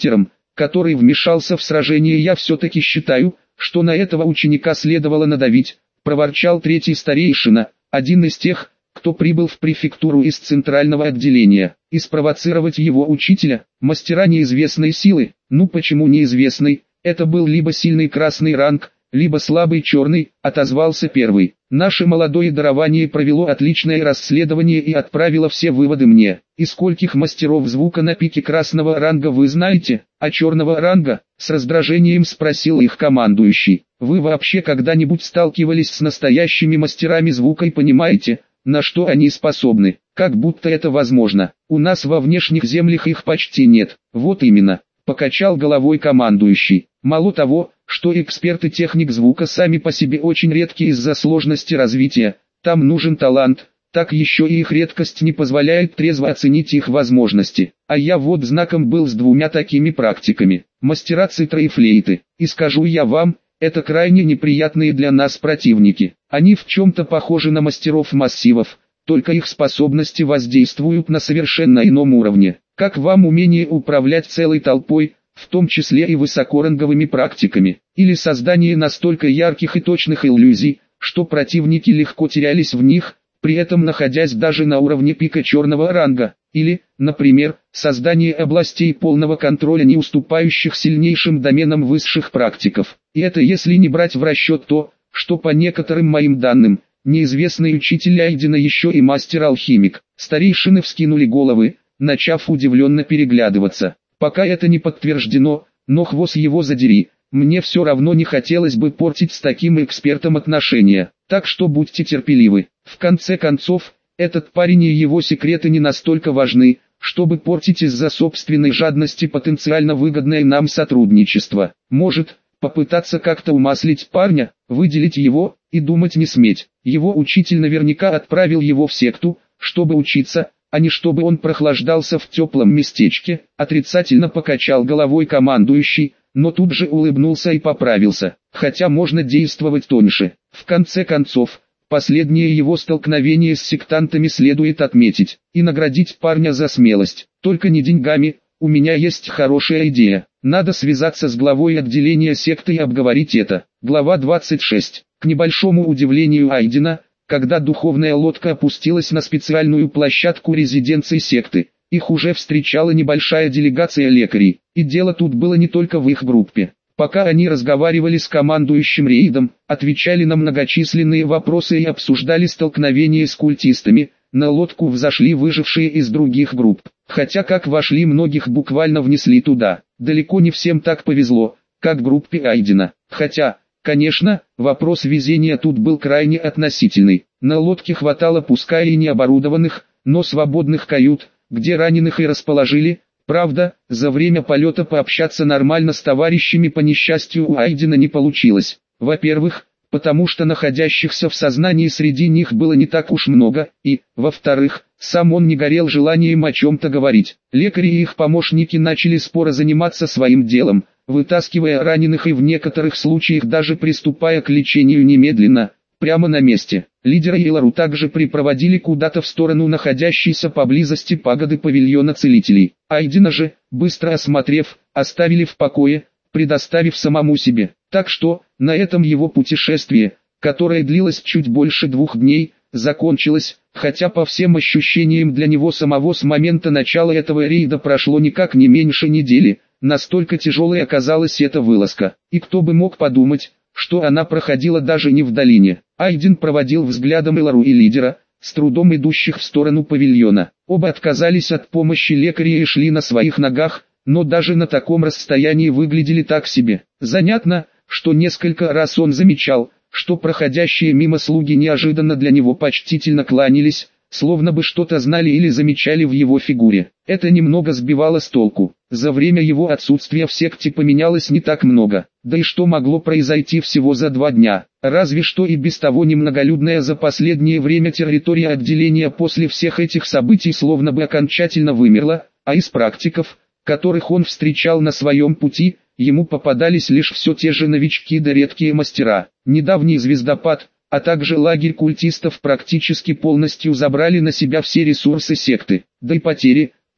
который вмешался в сражение. Я все-таки считаю, что на этого ученика следовало надавить, проворчал третий старейшина, один из тех, кто прибыл в префектуру из центрального отделения, и спровоцировать его учителя, мастера неизвестной силы. Ну почему неизвестной? Это был либо сильный красный ранг, либо слабый черный, отозвался первый. Наше молодое дарование провело отличное расследование и отправило все выводы мне. И скольких мастеров звука на пике красного ранга вы знаете, а черного ранга? С раздражением спросил их командующий. Вы вообще когда-нибудь сталкивались с настоящими мастерами звука и понимаете, на что они способны? Как будто это возможно. У нас во внешних землях их почти нет. Вот именно, покачал головой командующий. Мало того, что эксперты техник звука сами по себе очень редки из-за сложности развития, там нужен талант, так еще и их редкость не позволяет трезво оценить их возможности. А я вот знаком был с двумя такими практиками, мастера цитра и флейты, и скажу я вам, это крайне неприятные для нас противники. Они в чем-то похожи на мастеров массивов, только их способности воздействуют на совершенно ином уровне. Как вам умение управлять целой толпой, в том числе и высокоранговыми практиками, или создание настолько ярких и точных иллюзий, что противники легко терялись в них, при этом находясь даже на уровне пика черного ранга, или, например, создание областей полного контроля, не уступающих сильнейшим доменам высших практиков. И это если не брать в расчет то, что по некоторым моим данным, неизвестный учитель Айдена еще и мастер-алхимик. Старейшины вскинули головы, начав удивленно переглядываться. Пока это не подтверждено, но хвост его задери, мне все равно не хотелось бы портить с таким экспертом отношения, так что будьте терпеливы. В конце концов, этот парень и его секреты не настолько важны, чтобы портить из-за собственной жадности потенциально выгодное нам сотрудничество. Может, попытаться как-то умаслить парня, выделить его, и думать не сметь. Его учитель наверняка отправил его в секту, чтобы учиться, а не чтобы он прохлаждался в теплом местечке, отрицательно покачал головой командующий, но тут же улыбнулся и поправился, хотя можно действовать тоньше. В конце концов, последнее его столкновение с сектантами следует отметить, и наградить парня за смелость, только не деньгами. У меня есть хорошая идея, надо связаться с главой отделения секты и обговорить это. Глава двадцать шесть. К небольшому удивлению Айдена, когда духовная лодка опустилась на специальную площадку резиденции секты, их уже встречала небольшая делегация лекарей, и дело тут было не только в их группе. Пока они разговаривали с командующим рейдом, отвечали на многочисленные вопросы и обсуждали столкновение с культистами, на лодку взошли выжившие из других групп. Хотя как вошли, многих буквально внесли туда. Далеко не всем так повезло, как группе Айдена. Хотя, конечно, вопрос везения тут был крайне относительный. На лодке хватало пускай и необорудованных, но свободных кают, где раненых и расположили. Правда, за время полета пообщаться нормально с товарищами по несчастью у Айдена не получилось. Во-первых, потому что находящихся в сознании среди них было не так уж много, и, во-вторых, сам он не горел желанием о чем-то говорить. Лекари и их помощники начали споро заниматься своим делом, вытаскивая раненых и в некоторых случаях даже приступая к лечению немедленно, прямо на месте. Лидера Илару также припроводили куда-то в сторону находящейся поблизости пагоды павильона целителей. Айдена же, быстро осмотрев, оставили в покое, предоставив самому себе. Так что, на этом его путешествие, которое длилось чуть больше двух дней, закончилось, хотя по всем ощущениям для него самого с момента начала этого рейда прошло никак не меньше недели, настолько тяжелой оказалась эта вылазка. И кто бы мог подумать, что она проходила даже не в долине. Айден проводил взглядом Илару и лидера, с трудом идущих в сторону павильона. Оба отказались от помощи лекаря и шли на своих ногах, но даже на таком расстоянии выглядели так себе. Занятно, что несколько раз он замечал, что проходящие мимо слуги неожиданно для него почтительно кланялись, словно бы что-то знали или замечали в его фигуре. Это немного сбивало с толку. За время его отсутствия в секте поменялось не так много. Да и что могло произойти всего за два дня? Разве что и без того немноголюдная за последнее время территория отделения после всех этих событий словно бы окончательно вымерла, а из практиков, которых он встречал на своем пути, ему попадались лишь все те же новички да редкие мастера. Недавний звездопад, а также лагерь культистов практически полностью забрали на себя все ресурсы секты, да и потери,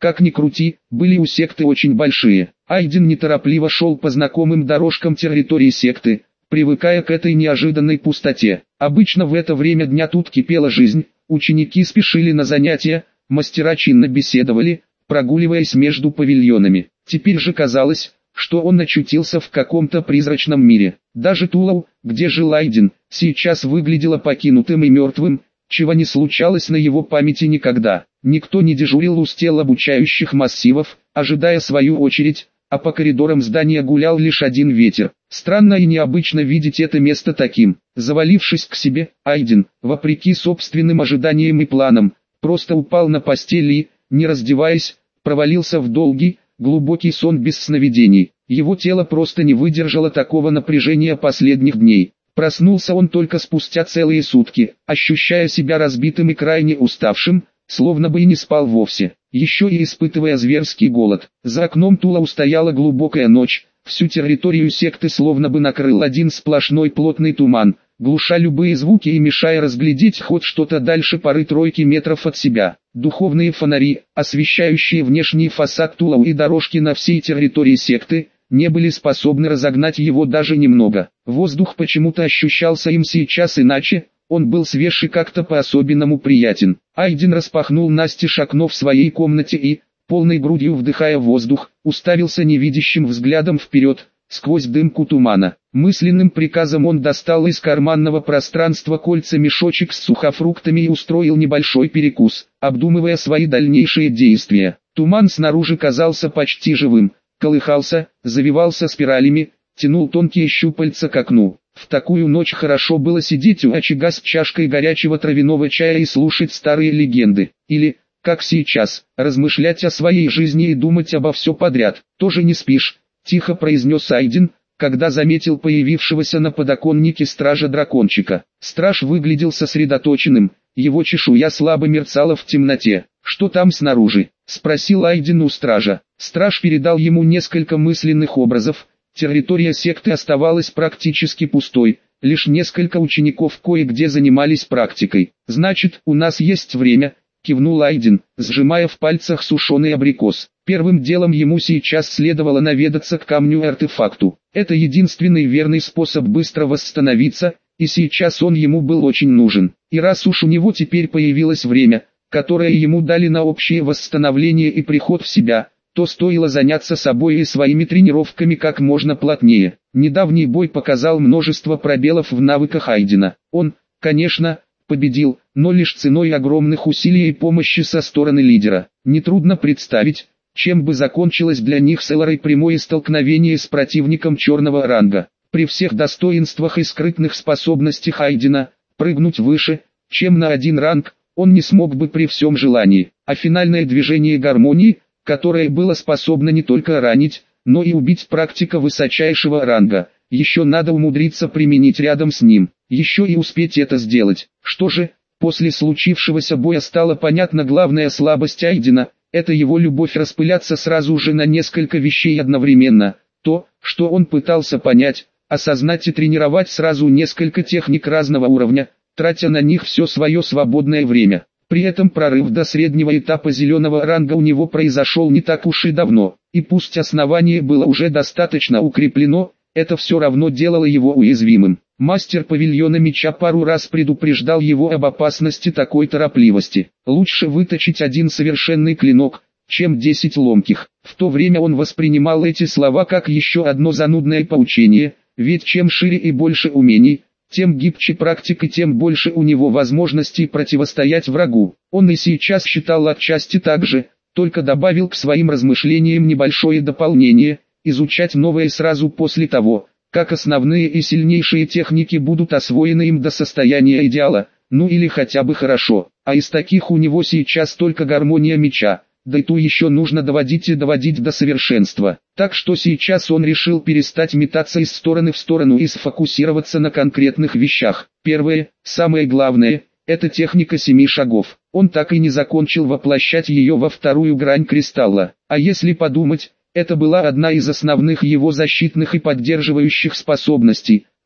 Как ни крути, были у секты очень большие. Айден неторопливо шел по знакомым дорожкам территории секты, привыкая к этой неожиданной пустоте. Обычно в это время дня тут кипела жизнь, ученики спешили на занятия, мастера чинно беседовали, прогуливаясь между павильонами. Теперь же казалось, что он очутился в каком-то призрачном мире. Даже Тулау, где жил Айден, сейчас выглядело покинутым и мертвым, чего не случалось на его памяти никогда. Никто не дежурил у стел обучающих массивов, ожидая свою очередь, а по коридорам здания гулял лишь один ветер. Странно и необычно видеть это место таким. Завалившись к себе, Айден, вопреки собственным ожиданиям и планам, просто упал на постель и, не раздеваясь, провалился в долгий, глубокий сон без сновидений. Его тело просто не выдержало такого напряжения последних дней. Проснулся он только спустя целые сутки, ощущая себя разбитым и крайне уставшим, словно бы и не спал вовсе, еще и испытывая зверский голод. За окном Тулау стояла глубокая ночь, всю территорию секты словно бы накрыл один сплошной плотный туман, глуша любые звуки и мешая разглядеть хоть что-то дальше пары-тройки метров от себя. Духовные фонари, освещающие внешний фасад Тулау и дорожки на всей территории секты, не были способны разогнать его даже немного. Воздух почему-то ощущался им сейчас иначе, он был свеж и как-то по-особенному приятен. Айден распахнул настежь окно в своей комнате и, полной грудью вдыхая воздух, уставился невидящим взглядом вперед, сквозь дымку тумана. Мысленным приказом он достал из карманного пространства кольца-мешочек с сухофруктами и устроил небольшой перекус, обдумывая свои дальнейшие действия. Туман снаружи казался почти живым, колыхался, завивался спиралями, тянул тонкие щупальца к окну. В такую ночь хорошо было сидеть у очага с чашкой горячего травяного чая и слушать старые легенды. Или, как сейчас, размышлять о своей жизни и думать обо все подряд. «Тоже не спишь?» – тихо произнес Айден, когда заметил появившегося на подоконнике стража-дракончика. Страж выглядел сосредоточенным, его чешуя слабо мерцала в темноте. «Что там снаружи?» – спросил Айден у стража. Страж передал ему несколько мысленных образов. Территория секты оставалась практически пустой, лишь несколько учеников кое-где занимались практикой. «Значит, у нас есть время», — кивнул Айден, сжимая в пальцах сушеный абрикос. Первым делом ему сейчас следовало наведаться к камню-артефакту. Это единственный верный способ быстро восстановиться, и сейчас он ему был очень нужен. И раз уж у него теперь появилось время, которое ему дали на общее восстановление и приход в себя, то стоило заняться собой и своими тренировками как можно плотнее. Недавний бой показал множество пробелов в навыках Айдена. Он, конечно, победил, но лишь ценой огромных усилий и помощи со стороны лидера. Нетрудно представить, чем бы закончилось для них с Элорой прямое столкновение с противником черного ранга. При всех достоинствах и скрытных способностях Айдена, прыгнуть выше, чем на один ранг, он не смог бы при всем желании. А финальное движение гармонии, которое было способно не только ранить, но и убить практика высочайшего ранга, еще надо умудриться применить рядом с ним, еще и успеть это сделать. Что же, после случившегося боя стала понятна главная слабость Айдена, это его любовь распыляться сразу же на несколько вещей одновременно, то, что он пытался понять, осознать и тренировать сразу несколько техник разного уровня, тратя на них все свое свободное время. При этом прорыв до среднего этапа зеленого ранга у него произошел не так уж и давно, и пусть основание было уже достаточно укреплено, это все равно делало его уязвимым. Мастер павильона меча пару раз предупреждал его об опасности такой торопливости. Лучше выточить один совершенный клинок, чем десять ломких. В то время он воспринимал эти слова как еще одно занудное поучение, ведь чем шире и больше умений, тем гибче практик и тем больше у него возможностей противостоять врагу. Он и сейчас считал отчасти так же, только добавил к своим размышлениям небольшое дополнение, изучать новое сразу после того, как основные и сильнейшие техники будут освоены им до состояния идеала, ну или хотя бы хорошо. А из таких у него сейчас только гармония меча, да и ту еще нужно доводить и доводить до совершенства. Так что сейчас он решил перестать метаться из стороны в сторону и сфокусироваться на конкретных вещах. Первое, самое главное, это техника семи шагов. Он так и не закончил воплощать ее во вторую грань кристалла. А если подумать, это была одна из основных его защитных и поддерживающих способностей,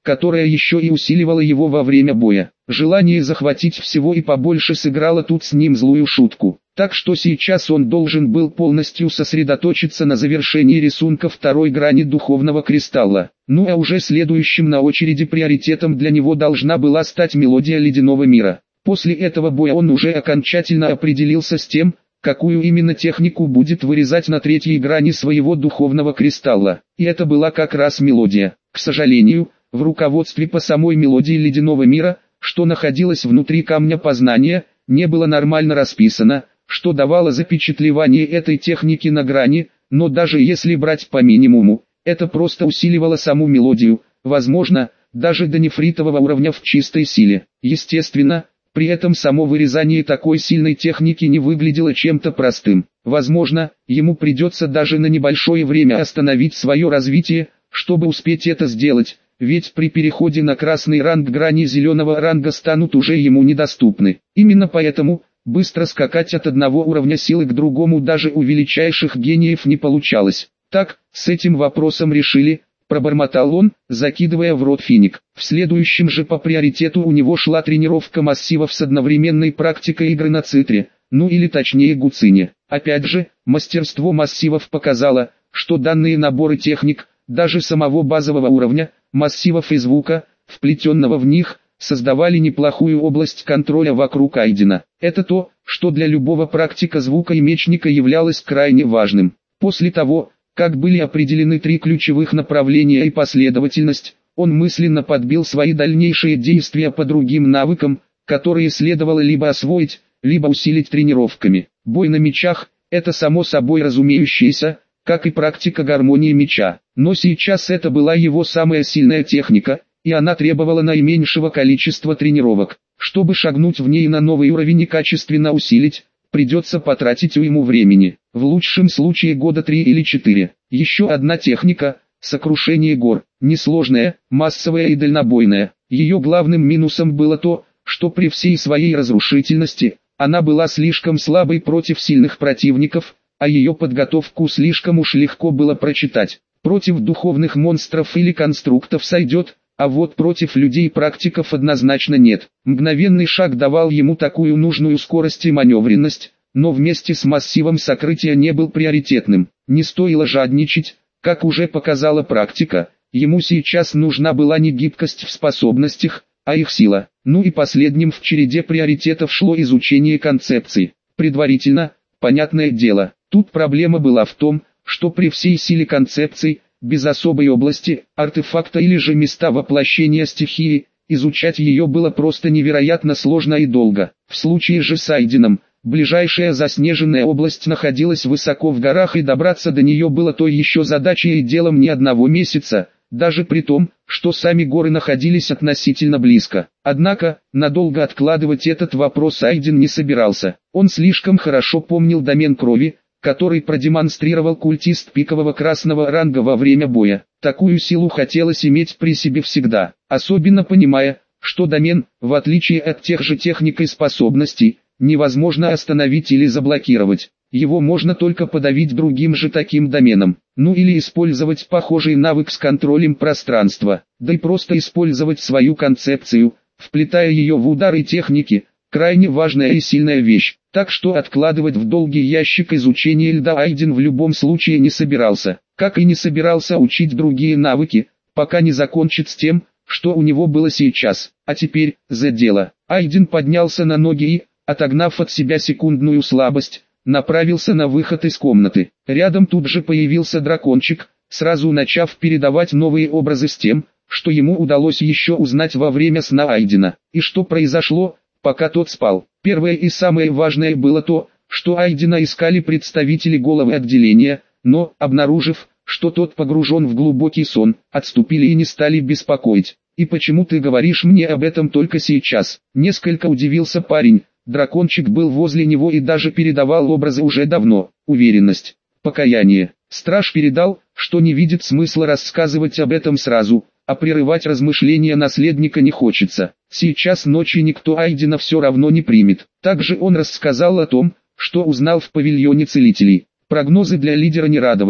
которое еще и усиливало его во время боя. Желание захватить всего и побольше сыграло тут с ним злую шутку. Так что сейчас он должен был полностью сосредоточиться на завершении рисунка второй грани духовного кристалла. Ну а уже следующим на очереди приоритетом для него должна была стать мелодия ледяного мира. После этого боя он уже окончательно определился с тем, какую именно технику будет вырезать на третьей грани своего духовного кристалла. И это была как раз мелодия. К сожалению, в руководстве по самой мелодии ледяного мира, что находилось внутри камня познания, не было нормально расписано, что давало запечатлевание этой техники на грани, но даже если брать по минимуму, это просто усиливало саму мелодию, возможно, даже до нефритового уровня в чистой силе. Естественно, при этом само вырезание такой сильной техники не выглядело чем-то простым. Возможно, ему придется даже на небольшое время остановить свое развитие, чтобы успеть это сделать, ведь при переходе на красный ранг грани зеленого ранга станут уже ему недоступны. Именно поэтому быстро скакать от одного уровня силы к другому даже у величайших гениев не получалось. Так, с этим вопросом решили, пробормотал он, закидывая в рот финик. В следующем же по приоритету у него шла тренировка массивов с одновременной практикой игры на цитре, ну или точнее гуцине. Опять же, мастерство массивов показало, что данные наборы техник, даже самого базового уровня, массивов и звука, вплетенного в них, создавали неплохую область контроля вокруг Айдена. Это то, что для любого практика звука и мечника являлось крайне важным. После того, как были определены три ключевых направления и последовательность, он мысленно подбил свои дальнейшие действия по другим навыкам, которые следовало либо освоить, либо усилить тренировками. Бой на мечах – это само собой разумеющееся, как и практика гармонии меча. Но сейчас это была его самая сильная техника, и она требовала наименьшего количества тренировок. Чтобы шагнуть в ней на новый уровень и качественно усилить, придется потратить уйму времени, в лучшем случае года три или четыре. Еще одна техника – сокрушение гор, несложная, массовая и дальнобойная. Ее главным минусом было то, что при всей своей разрушительности, она была слишком слабой против сильных противников, а ее подготовку слишком уж легко было прочитать. Против духовных монстров или конструктов сойдет, а вот против людей-практиков однозначно нет. Мгновенный шаг давал ему такую нужную скорость и маневренность, но вместе с массивом сокрытия не был приоритетным. Не стоило жадничать, как уже показала практика, ему сейчас нужна была не гибкость в способностях, а их сила. Ну и последним в череде приоритетов шло изучение концепций. Предварительно, понятное дело, тут проблема была в том, что при всей силе концепций, без особой области, артефакта или же места воплощения стихии, изучать ее было просто невероятно сложно и долго. В случае же с Айденом, ближайшая заснеженная область находилась высоко в горах и добраться до нее было той еще задачей и делом не одного месяца, даже при том, что сами горы находились относительно близко. Однако, надолго откладывать этот вопрос Айден не собирался. Он слишком хорошо помнил домен крови, который продемонстрировал культист пикового красного ранга во время боя. Такую силу хотелось иметь при себе всегда, особенно понимая, что домен, в отличие от тех же техник и способностей, невозможно остановить или заблокировать. Его можно только подавить другим же таким доменом, ну или использовать похожий навык с контролем пространства, да и просто использовать свою концепцию, вплетая ее в удары техники. Крайне важная и сильная вещь, так что откладывать в долгий ящик изучение льда Айден в любом случае не собирался, как и не собирался учить другие навыки, пока не закончит с тем, что у него было сейчас. А теперь, за дело. Айден поднялся на ноги и, отогнав от себя секундную слабость, направился на выход из комнаты. Рядом тут же появился дракончик, сразу начав передавать новые образы с тем, что ему удалось еще узнать во время сна Айдена. И что произошло, пока тот спал. Первое и самое важное было то, что Айдена искали представители головы отделения, но, обнаружив, что тот погружен в глубокий сон, отступили и не стали беспокоить. «И почему ты говоришь мне об этом только сейчас?» Несколько удивился парень. Дракончик был возле него и даже передавал образы уже давно. Уверенность, покаяние. Страж передал, что не видит смысла рассказывать об этом сразу, а прерывать размышления наследника не хочется. Сейчас ночью никто Айдена все равно не примет. Также он рассказал о том, что узнал в павильоне целителей. Прогнозы для лидера не радовали.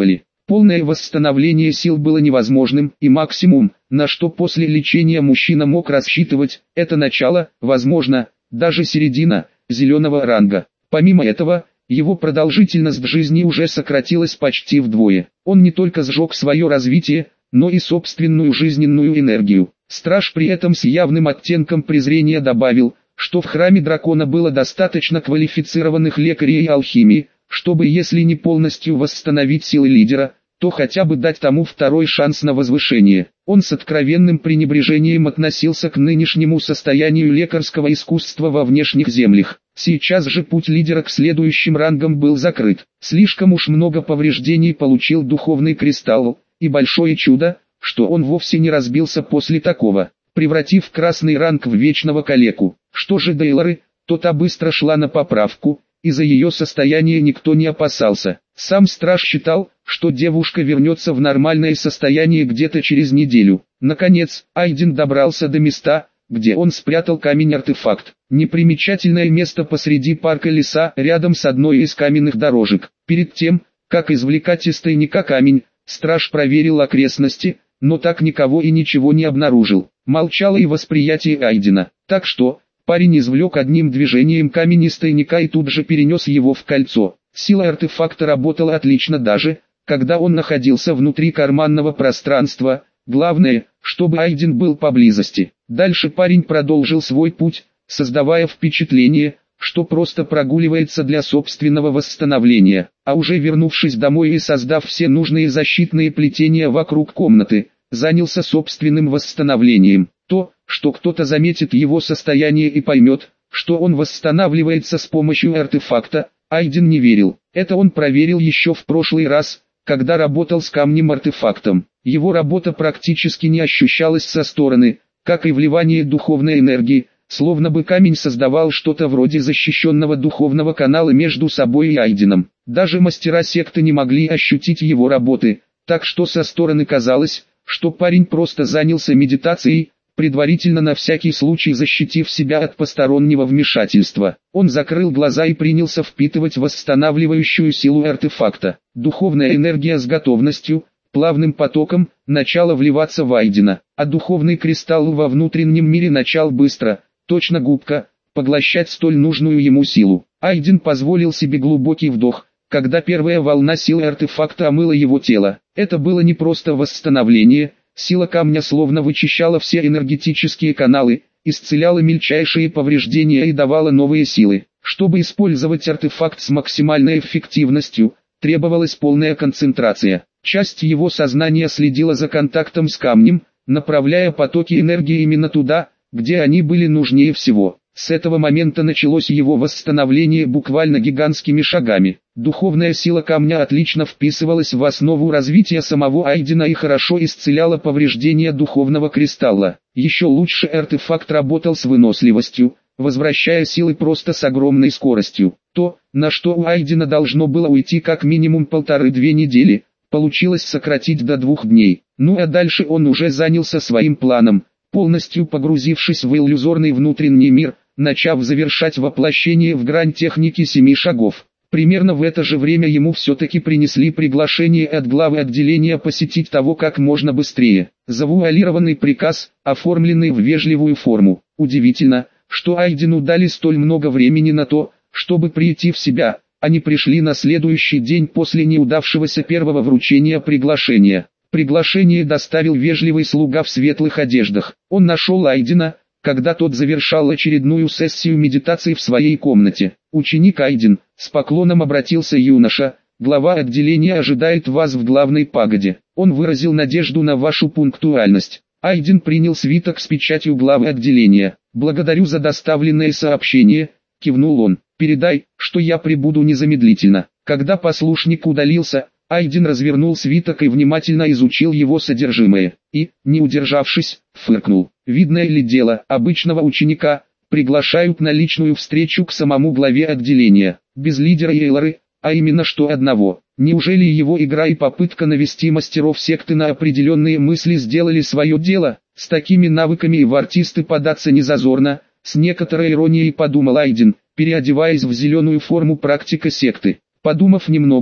Полное восстановление сил было невозможным, и максимум, на что после лечения мужчина мог рассчитывать, это начало, возможно, даже середина, зеленого ранга. Помимо этого, его продолжительность жизни уже сократилась почти вдвое. Он не только сжег свое развитие, но и собственную жизненную энергию. Страж при этом с явным оттенком презрения добавил, что в храме дракона было достаточно квалифицированных лекарей и алхимии, чтобы если не полностью восстановить силы лидера, то хотя бы дать тому второй шанс на возвышение. Он с откровенным пренебрежением относился к нынешнему состоянию лекарского искусства во внешних землях. Сейчас же путь лидера к следующим рангам был закрыт. Слишком уж много повреждений получил духовный кристалл, и большое чудо, что он вовсе не разбился после такого, превратив красный ранг в вечного калеку. Что же до Элары, то та быстро шла на поправку, и за ее состояние никто не опасался. Сам страж считал, что девушка вернется в нормальное состояние где-то через неделю. Наконец, Айден добрался до места, где он спрятал камень-артефакт. Непримечательное место посреди парка леса, рядом с одной из каменных дорожек. Перед тем, как извлекать из тайника камень, страж проверил окрестности, но так никого и ничего не обнаружил. Молчало и восприятие Айдена. Так что, парень извлек одним движением камень из тайника и тут же перенес его в кольцо. Сила артефакта работала отлично даже, когда он находился внутри карманного пространства. Главное, чтобы Айден был поблизости. Дальше парень продолжил свой путь, создавая впечатление, что просто прогуливается для собственного восстановления. А уже вернувшись домой и создав все нужные защитные плетения вокруг комнаты, занялся собственным восстановлением. То, что кто-то заметит его состояние и поймет, что он восстанавливается с помощью артефакта, Айден не верил. Это он проверил еще в прошлый раз, когда работал с камнем-артефактом. Его работа практически не ощущалась со стороны, как и вливание духовной энергии, словно бы камень создавал что-то вроде защищенного духовного канала между собой и Айденом. Даже мастера секты не могли ощутить его работы, так что со стороны казалось, что парень просто занялся медитацией, предварительно на всякий случай защитив себя от постороннего вмешательства. Он закрыл глаза и принялся впитывать восстанавливающую силу артефакта. Духовная энергия с готовностью, плавным потоком, начала вливаться в Айдена, а духовный кристалл во внутреннем мире начал быстро, точно губка, поглощать столь нужную ему силу. Айден позволил себе глубокий вдох, когда первая волна силы артефакта омыла его тело. Это было не просто восстановление. Сила камня словно вычищала все энергетические каналы, исцеляла мельчайшие повреждения и давала новые силы. Чтобы использовать артефакт с максимальной эффективностью, требовалась полная концентрация. Часть его сознания следила за контактом с камнем, направляя потоки энергии именно туда, где они были нужнее всего. С этого момента началось его восстановление буквально гигантскими шагами. Духовная сила камня отлично вписывалась в основу развития самого Айдена и хорошо исцеляла повреждения духовного кристалла. Еще лучше артефакт работал с выносливостью, возвращая силы просто с огромной скоростью. То, на что у Айдена должно было уйти как минимум полторы-две недели, получилось сократить до двух дней. Ну а дальше он уже занялся своим планом, полностью погрузившись в иллюзорный внутренний мир, начав завершать воплощение в грань техники семи шагов. Примерно в это же время ему все-таки принесли приглашение от главы отделения посетить того как можно быстрее. Завуалированный приказ, оформленный в вежливую форму. Удивительно, что Айдену дали столь много времени на то, чтобы прийти в себя. Они пришли на следующий день после неудавшегося первого вручения приглашения. Приглашение доставил вежливый слуга в светлых одеждах. Он нашел Айдена, когда тот завершал очередную сессию медитации в своей комнате. «Ученик Айден», — с поклоном обратился юноша, — «глава отделения ожидает вас в главной пагоде. Он выразил надежду на вашу пунктуальность». Айден принял свиток с печатью главы отделения. «Благодарю за доставленное сообщение», — кивнул он. «Передай, что я прибуду незамедлительно». Когда послушник удалился, Айден развернул свиток и внимательно изучил его содержимое, и, не удержавшись, фыркнул. Видное ли дело, обычного ученика приглашают на личную встречу к самому главе отделения, без лидера Эйлары, а именно что одного. Неужели его игра и попытка навести мастеров секты на определенные мысли сделали свое дело? С такими навыками и в артисты податься не зазорно, с некоторой иронией подумал Айден, переодеваясь в зеленую форму практика секты. Подумав немного,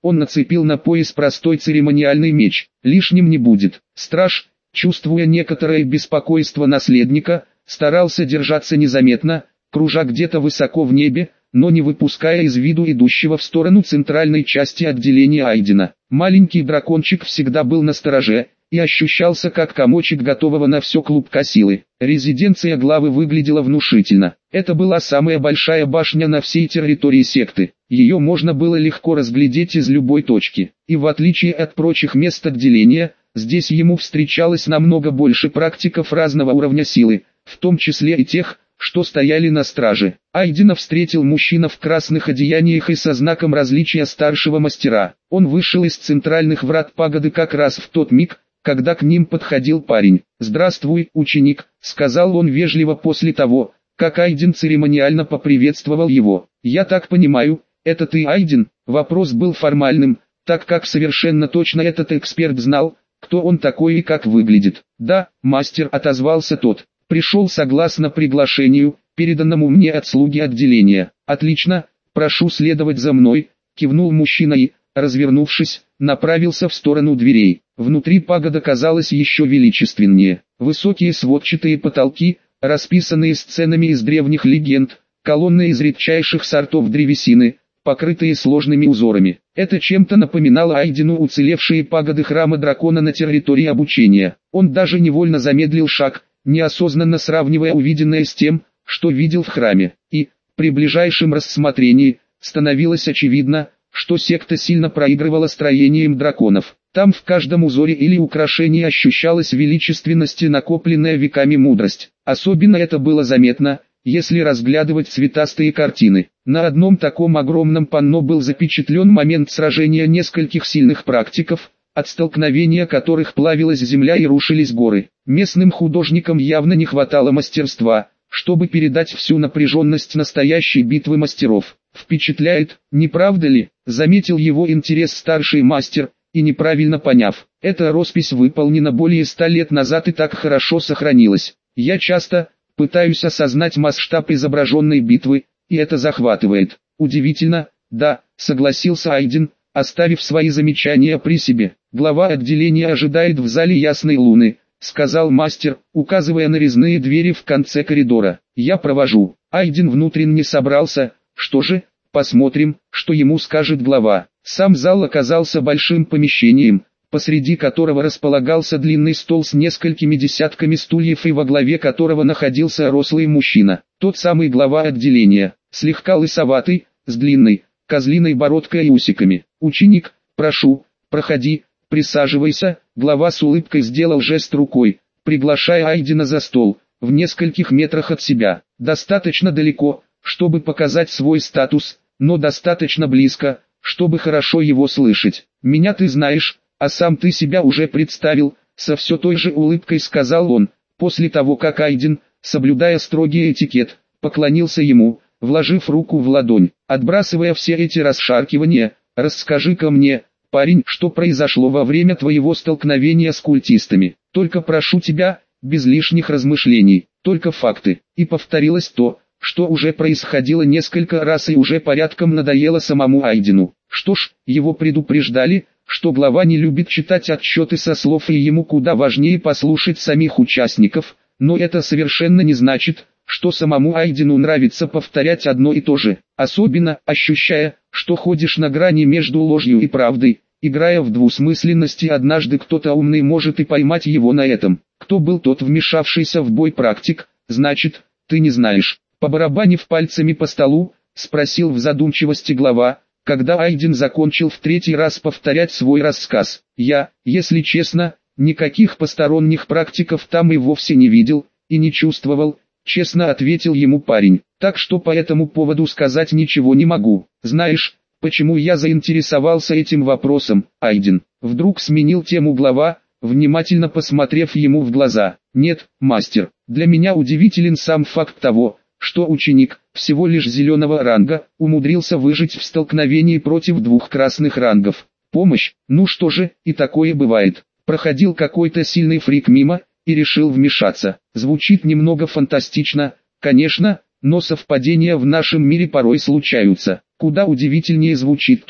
Он нацепил на пояс простой церемониальный меч. Лишним не будет. Страж, чувствуя некоторое беспокойство наследника, старался держаться незаметно, кружа где-то высоко в небе, но не выпуская из виду идущего в сторону центральной части отделения Айдена. Маленький дракончик всегда был настороже и ощущался как комочек готового на все клубка силы. Резиденция главы выглядела внушительно. Это была самая большая башня на всей территории секты. Ее можно было легко разглядеть из любой точки. И в отличие от прочих мест отделения, здесь ему встречалось намного больше практиков разного уровня силы, в том числе и тех, что стояли на страже. Айдена встретил мужчина в красных одеяниях и со знаком различия старшего мастера. Он вышел из центральных врат пагоды как раз в тот миг, когда к ним подходил парень. «Здравствуй, ученик», — сказал он вежливо после того, как Айден церемониально поприветствовал его. «Я так понимаю, это ты, Айден?» Вопрос был формальным, так как совершенно точно этот эксперт знал, кто он такой и как выглядит. «Да, мастер», — отозвался тот. «Пришел согласно приглашению, переданному мне от слуги отделения». «Отлично, прошу следовать за мной», — кивнул мужчина и, развернувшись, направился в сторону дверей. Внутри пагода казалась еще величественнее. Высокие сводчатые потолки, расписанные сценами из древних легенд, колонны из редчайших сортов древесины, покрытые сложными узорами. Это чем-то напоминало Айдену уцелевшие пагоды храма дракона на территории обучения. Он даже невольно замедлил шаг, неосознанно сравнивая увиденное с тем, что видел в храме. И, при ближайшем рассмотрении, становилось очевидно, что секта сильно проигрывала строением драконов. Там в каждом узоре или украшении ощущалась величественность и накопленная веками мудрость. Особенно это было заметно, если разглядывать цветастые картины. На одном таком огромном панно был запечатлен момент сражения нескольких сильных практиков, от столкновения которых плавилась земля и рушились горы. Местным художникам явно не хватало мастерства, чтобы передать всю напряженность настоящей битвы мастеров. «Впечатляет, не правда ли?» — заметил его интерес старший мастер, и неправильно поняв, эта роспись выполнена более ста лет назад и так хорошо сохранилась. «Я часто пытаюсь осознать масштаб изображенной битвы, и это захватывает. Удивительно, да», — согласился Айден, оставив свои замечания при себе. «Глава отделения ожидает в зале Ясной Луны», — сказал мастер, указывая на резные двери в конце коридора. «Я провожу». Айден внутренне собрался. Что же, посмотрим, что ему скажет глава. Сам зал оказался большим помещением, посреди которого располагался длинный стол с несколькими десятками стульев и во главе которого находился рослый мужчина. Тот самый глава отделения, слегка лысоватый, с длинной, козлиной бородкой и усиками. «Ученик, прошу, проходи, присаживайся». Глава с улыбкой сделал жест рукой, приглашая Айдена за стол, в нескольких метрах от себя. Достаточно далеко, чтобы показать свой статус, но достаточно близко, чтобы хорошо его слышать. «Меня ты знаешь, а сам ты себя уже представил», — со все той же улыбкой сказал он, после того как Айден, соблюдая строгий этикет, поклонился ему, вложив руку в ладонь. «Отбрасывая все эти расшаркивания, расскажи-ка мне, парень, что произошло во время твоего столкновения с культистами. Только прошу тебя, без лишних размышлений, только факты». И повторилось то, что уже происходило несколько раз и уже порядком надоело самому Айдену. Что ж, его предупреждали, что глава не любит читать отчеты со слов и ему куда важнее послушать самих участников, но это совершенно не значит, что самому Айдену нравится повторять одно и то же, особенно ощущая, что ходишь на грани между ложью и правдой, играя в двусмысленности. Однажды кто-то умный может и поймать его на этом. Кто был тот вмешавшийся в бой практик, значит, ты не знаешь. Побарабанив пальцами по столу, спросил в задумчивости глава, когда Айден закончил в третий раз повторять свой рассказ. «Я, если честно, никаких посторонних практиков там и вовсе не видел, и не чувствовал», — честно ответил ему парень. «Так что по этому поводу сказать ничего не могу. Знаешь, почему я заинтересовался этим вопросом, Айден?» Вдруг сменил тему глава, внимательно посмотрев ему в глаза. «Нет, мастер, для меня удивителен сам факт того, что ученик, всего лишь зеленого ранга, умудрился выжить в столкновении против двух красных рангов. Помощь, ну что же, и такое бывает. Проходил какой-то сильный фрик мимо, и решил вмешаться. Звучит немного фантастично, конечно, но совпадения в нашем мире порой случаются. Куда удивительнее звучит то,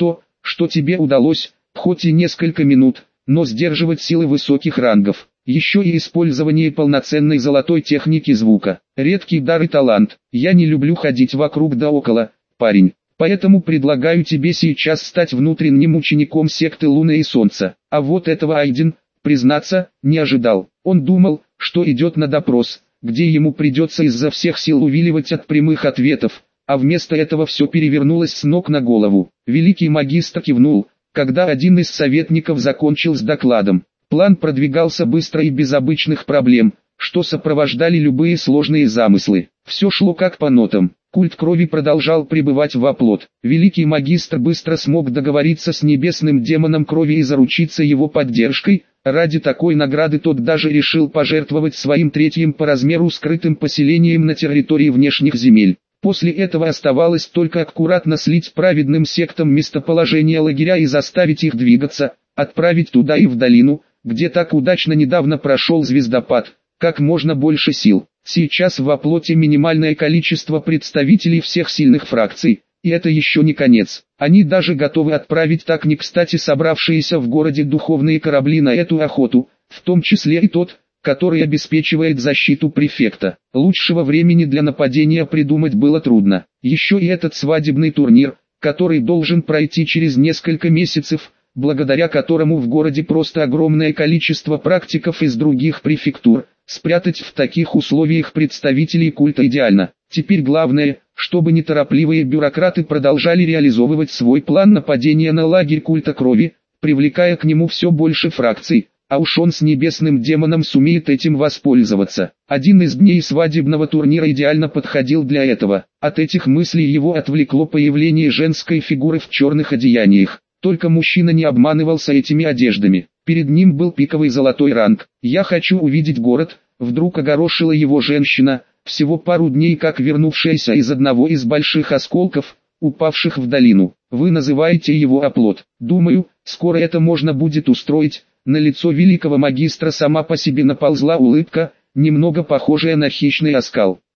что тебе удалось, хоть и несколько минут, но сдерживать силы высоких рангов. Еще и использование полноценной золотой техники звука. Редкий дар и талант. Я не люблю ходить вокруг да около, парень. Поэтому предлагаю тебе сейчас стать внутренним учеником секты Луны и Солнца. А вот этого Айден, признаться, не ожидал. Он думал, что идет на допрос, где ему придется изо всех сил увиливать от прямых ответов, а вместо этого все перевернулось с ног на голову. Великий магистр кивнул, когда один из советников закончил с докладом. План продвигался быстро и без обычных проблем, что сопровождали любые сложные замыслы. Все шло как по нотам. Культ крови продолжал пребывать в оплот. Великий магистр быстро смог договориться с небесным демоном крови и заручиться его поддержкой. Ради такой награды тот даже решил пожертвовать своим третьим по размеру скрытым поселением на территории внешних земель. После этого оставалось только аккуратно слить праведным сектам местоположение лагеря и заставить их двигаться, отправить туда и в долину, где так удачно недавно прошел звездопад, как можно больше сил. Сейчас в оплоте минимальное количество представителей всех сильных фракций, и это еще не конец. Они даже готовы отправить так не кстати собравшиеся в городе духовные корабли на эту охоту, в том числе и тот, который обеспечивает защиту префекта. Лучшего времени для нападения придумать было трудно. Еще и этот свадебный турнир, который должен пройти через несколько месяцев, благодаря которому в городе просто огромное количество практиков из других префектур. Спрятать в таких условиях представителей культа идеально. Теперь главное, чтобы неторопливые бюрократы продолжали реализовывать свой план нападения на лагерь культа крови, привлекая к нему все больше фракций, а уж он с небесным демоном сумеет этим воспользоваться. Один из дней свадебного турнира идеально подходил для этого. От этих мыслей его отвлекло появление женской фигуры в черных одеяниях. Только мужчина не обманывался этими одеждами. Перед ним был пиковый золотой ранг. «Я хочу увидеть город», вдруг огорошила его женщина, всего пару дней как вернувшаяся из одного из больших осколков, упавших в долину. «Вы называете его оплот. Думаю, скоро это можно будет устроить». На лицо великого магистра сама по себе наползла улыбка, немного похожая на хищный оскал.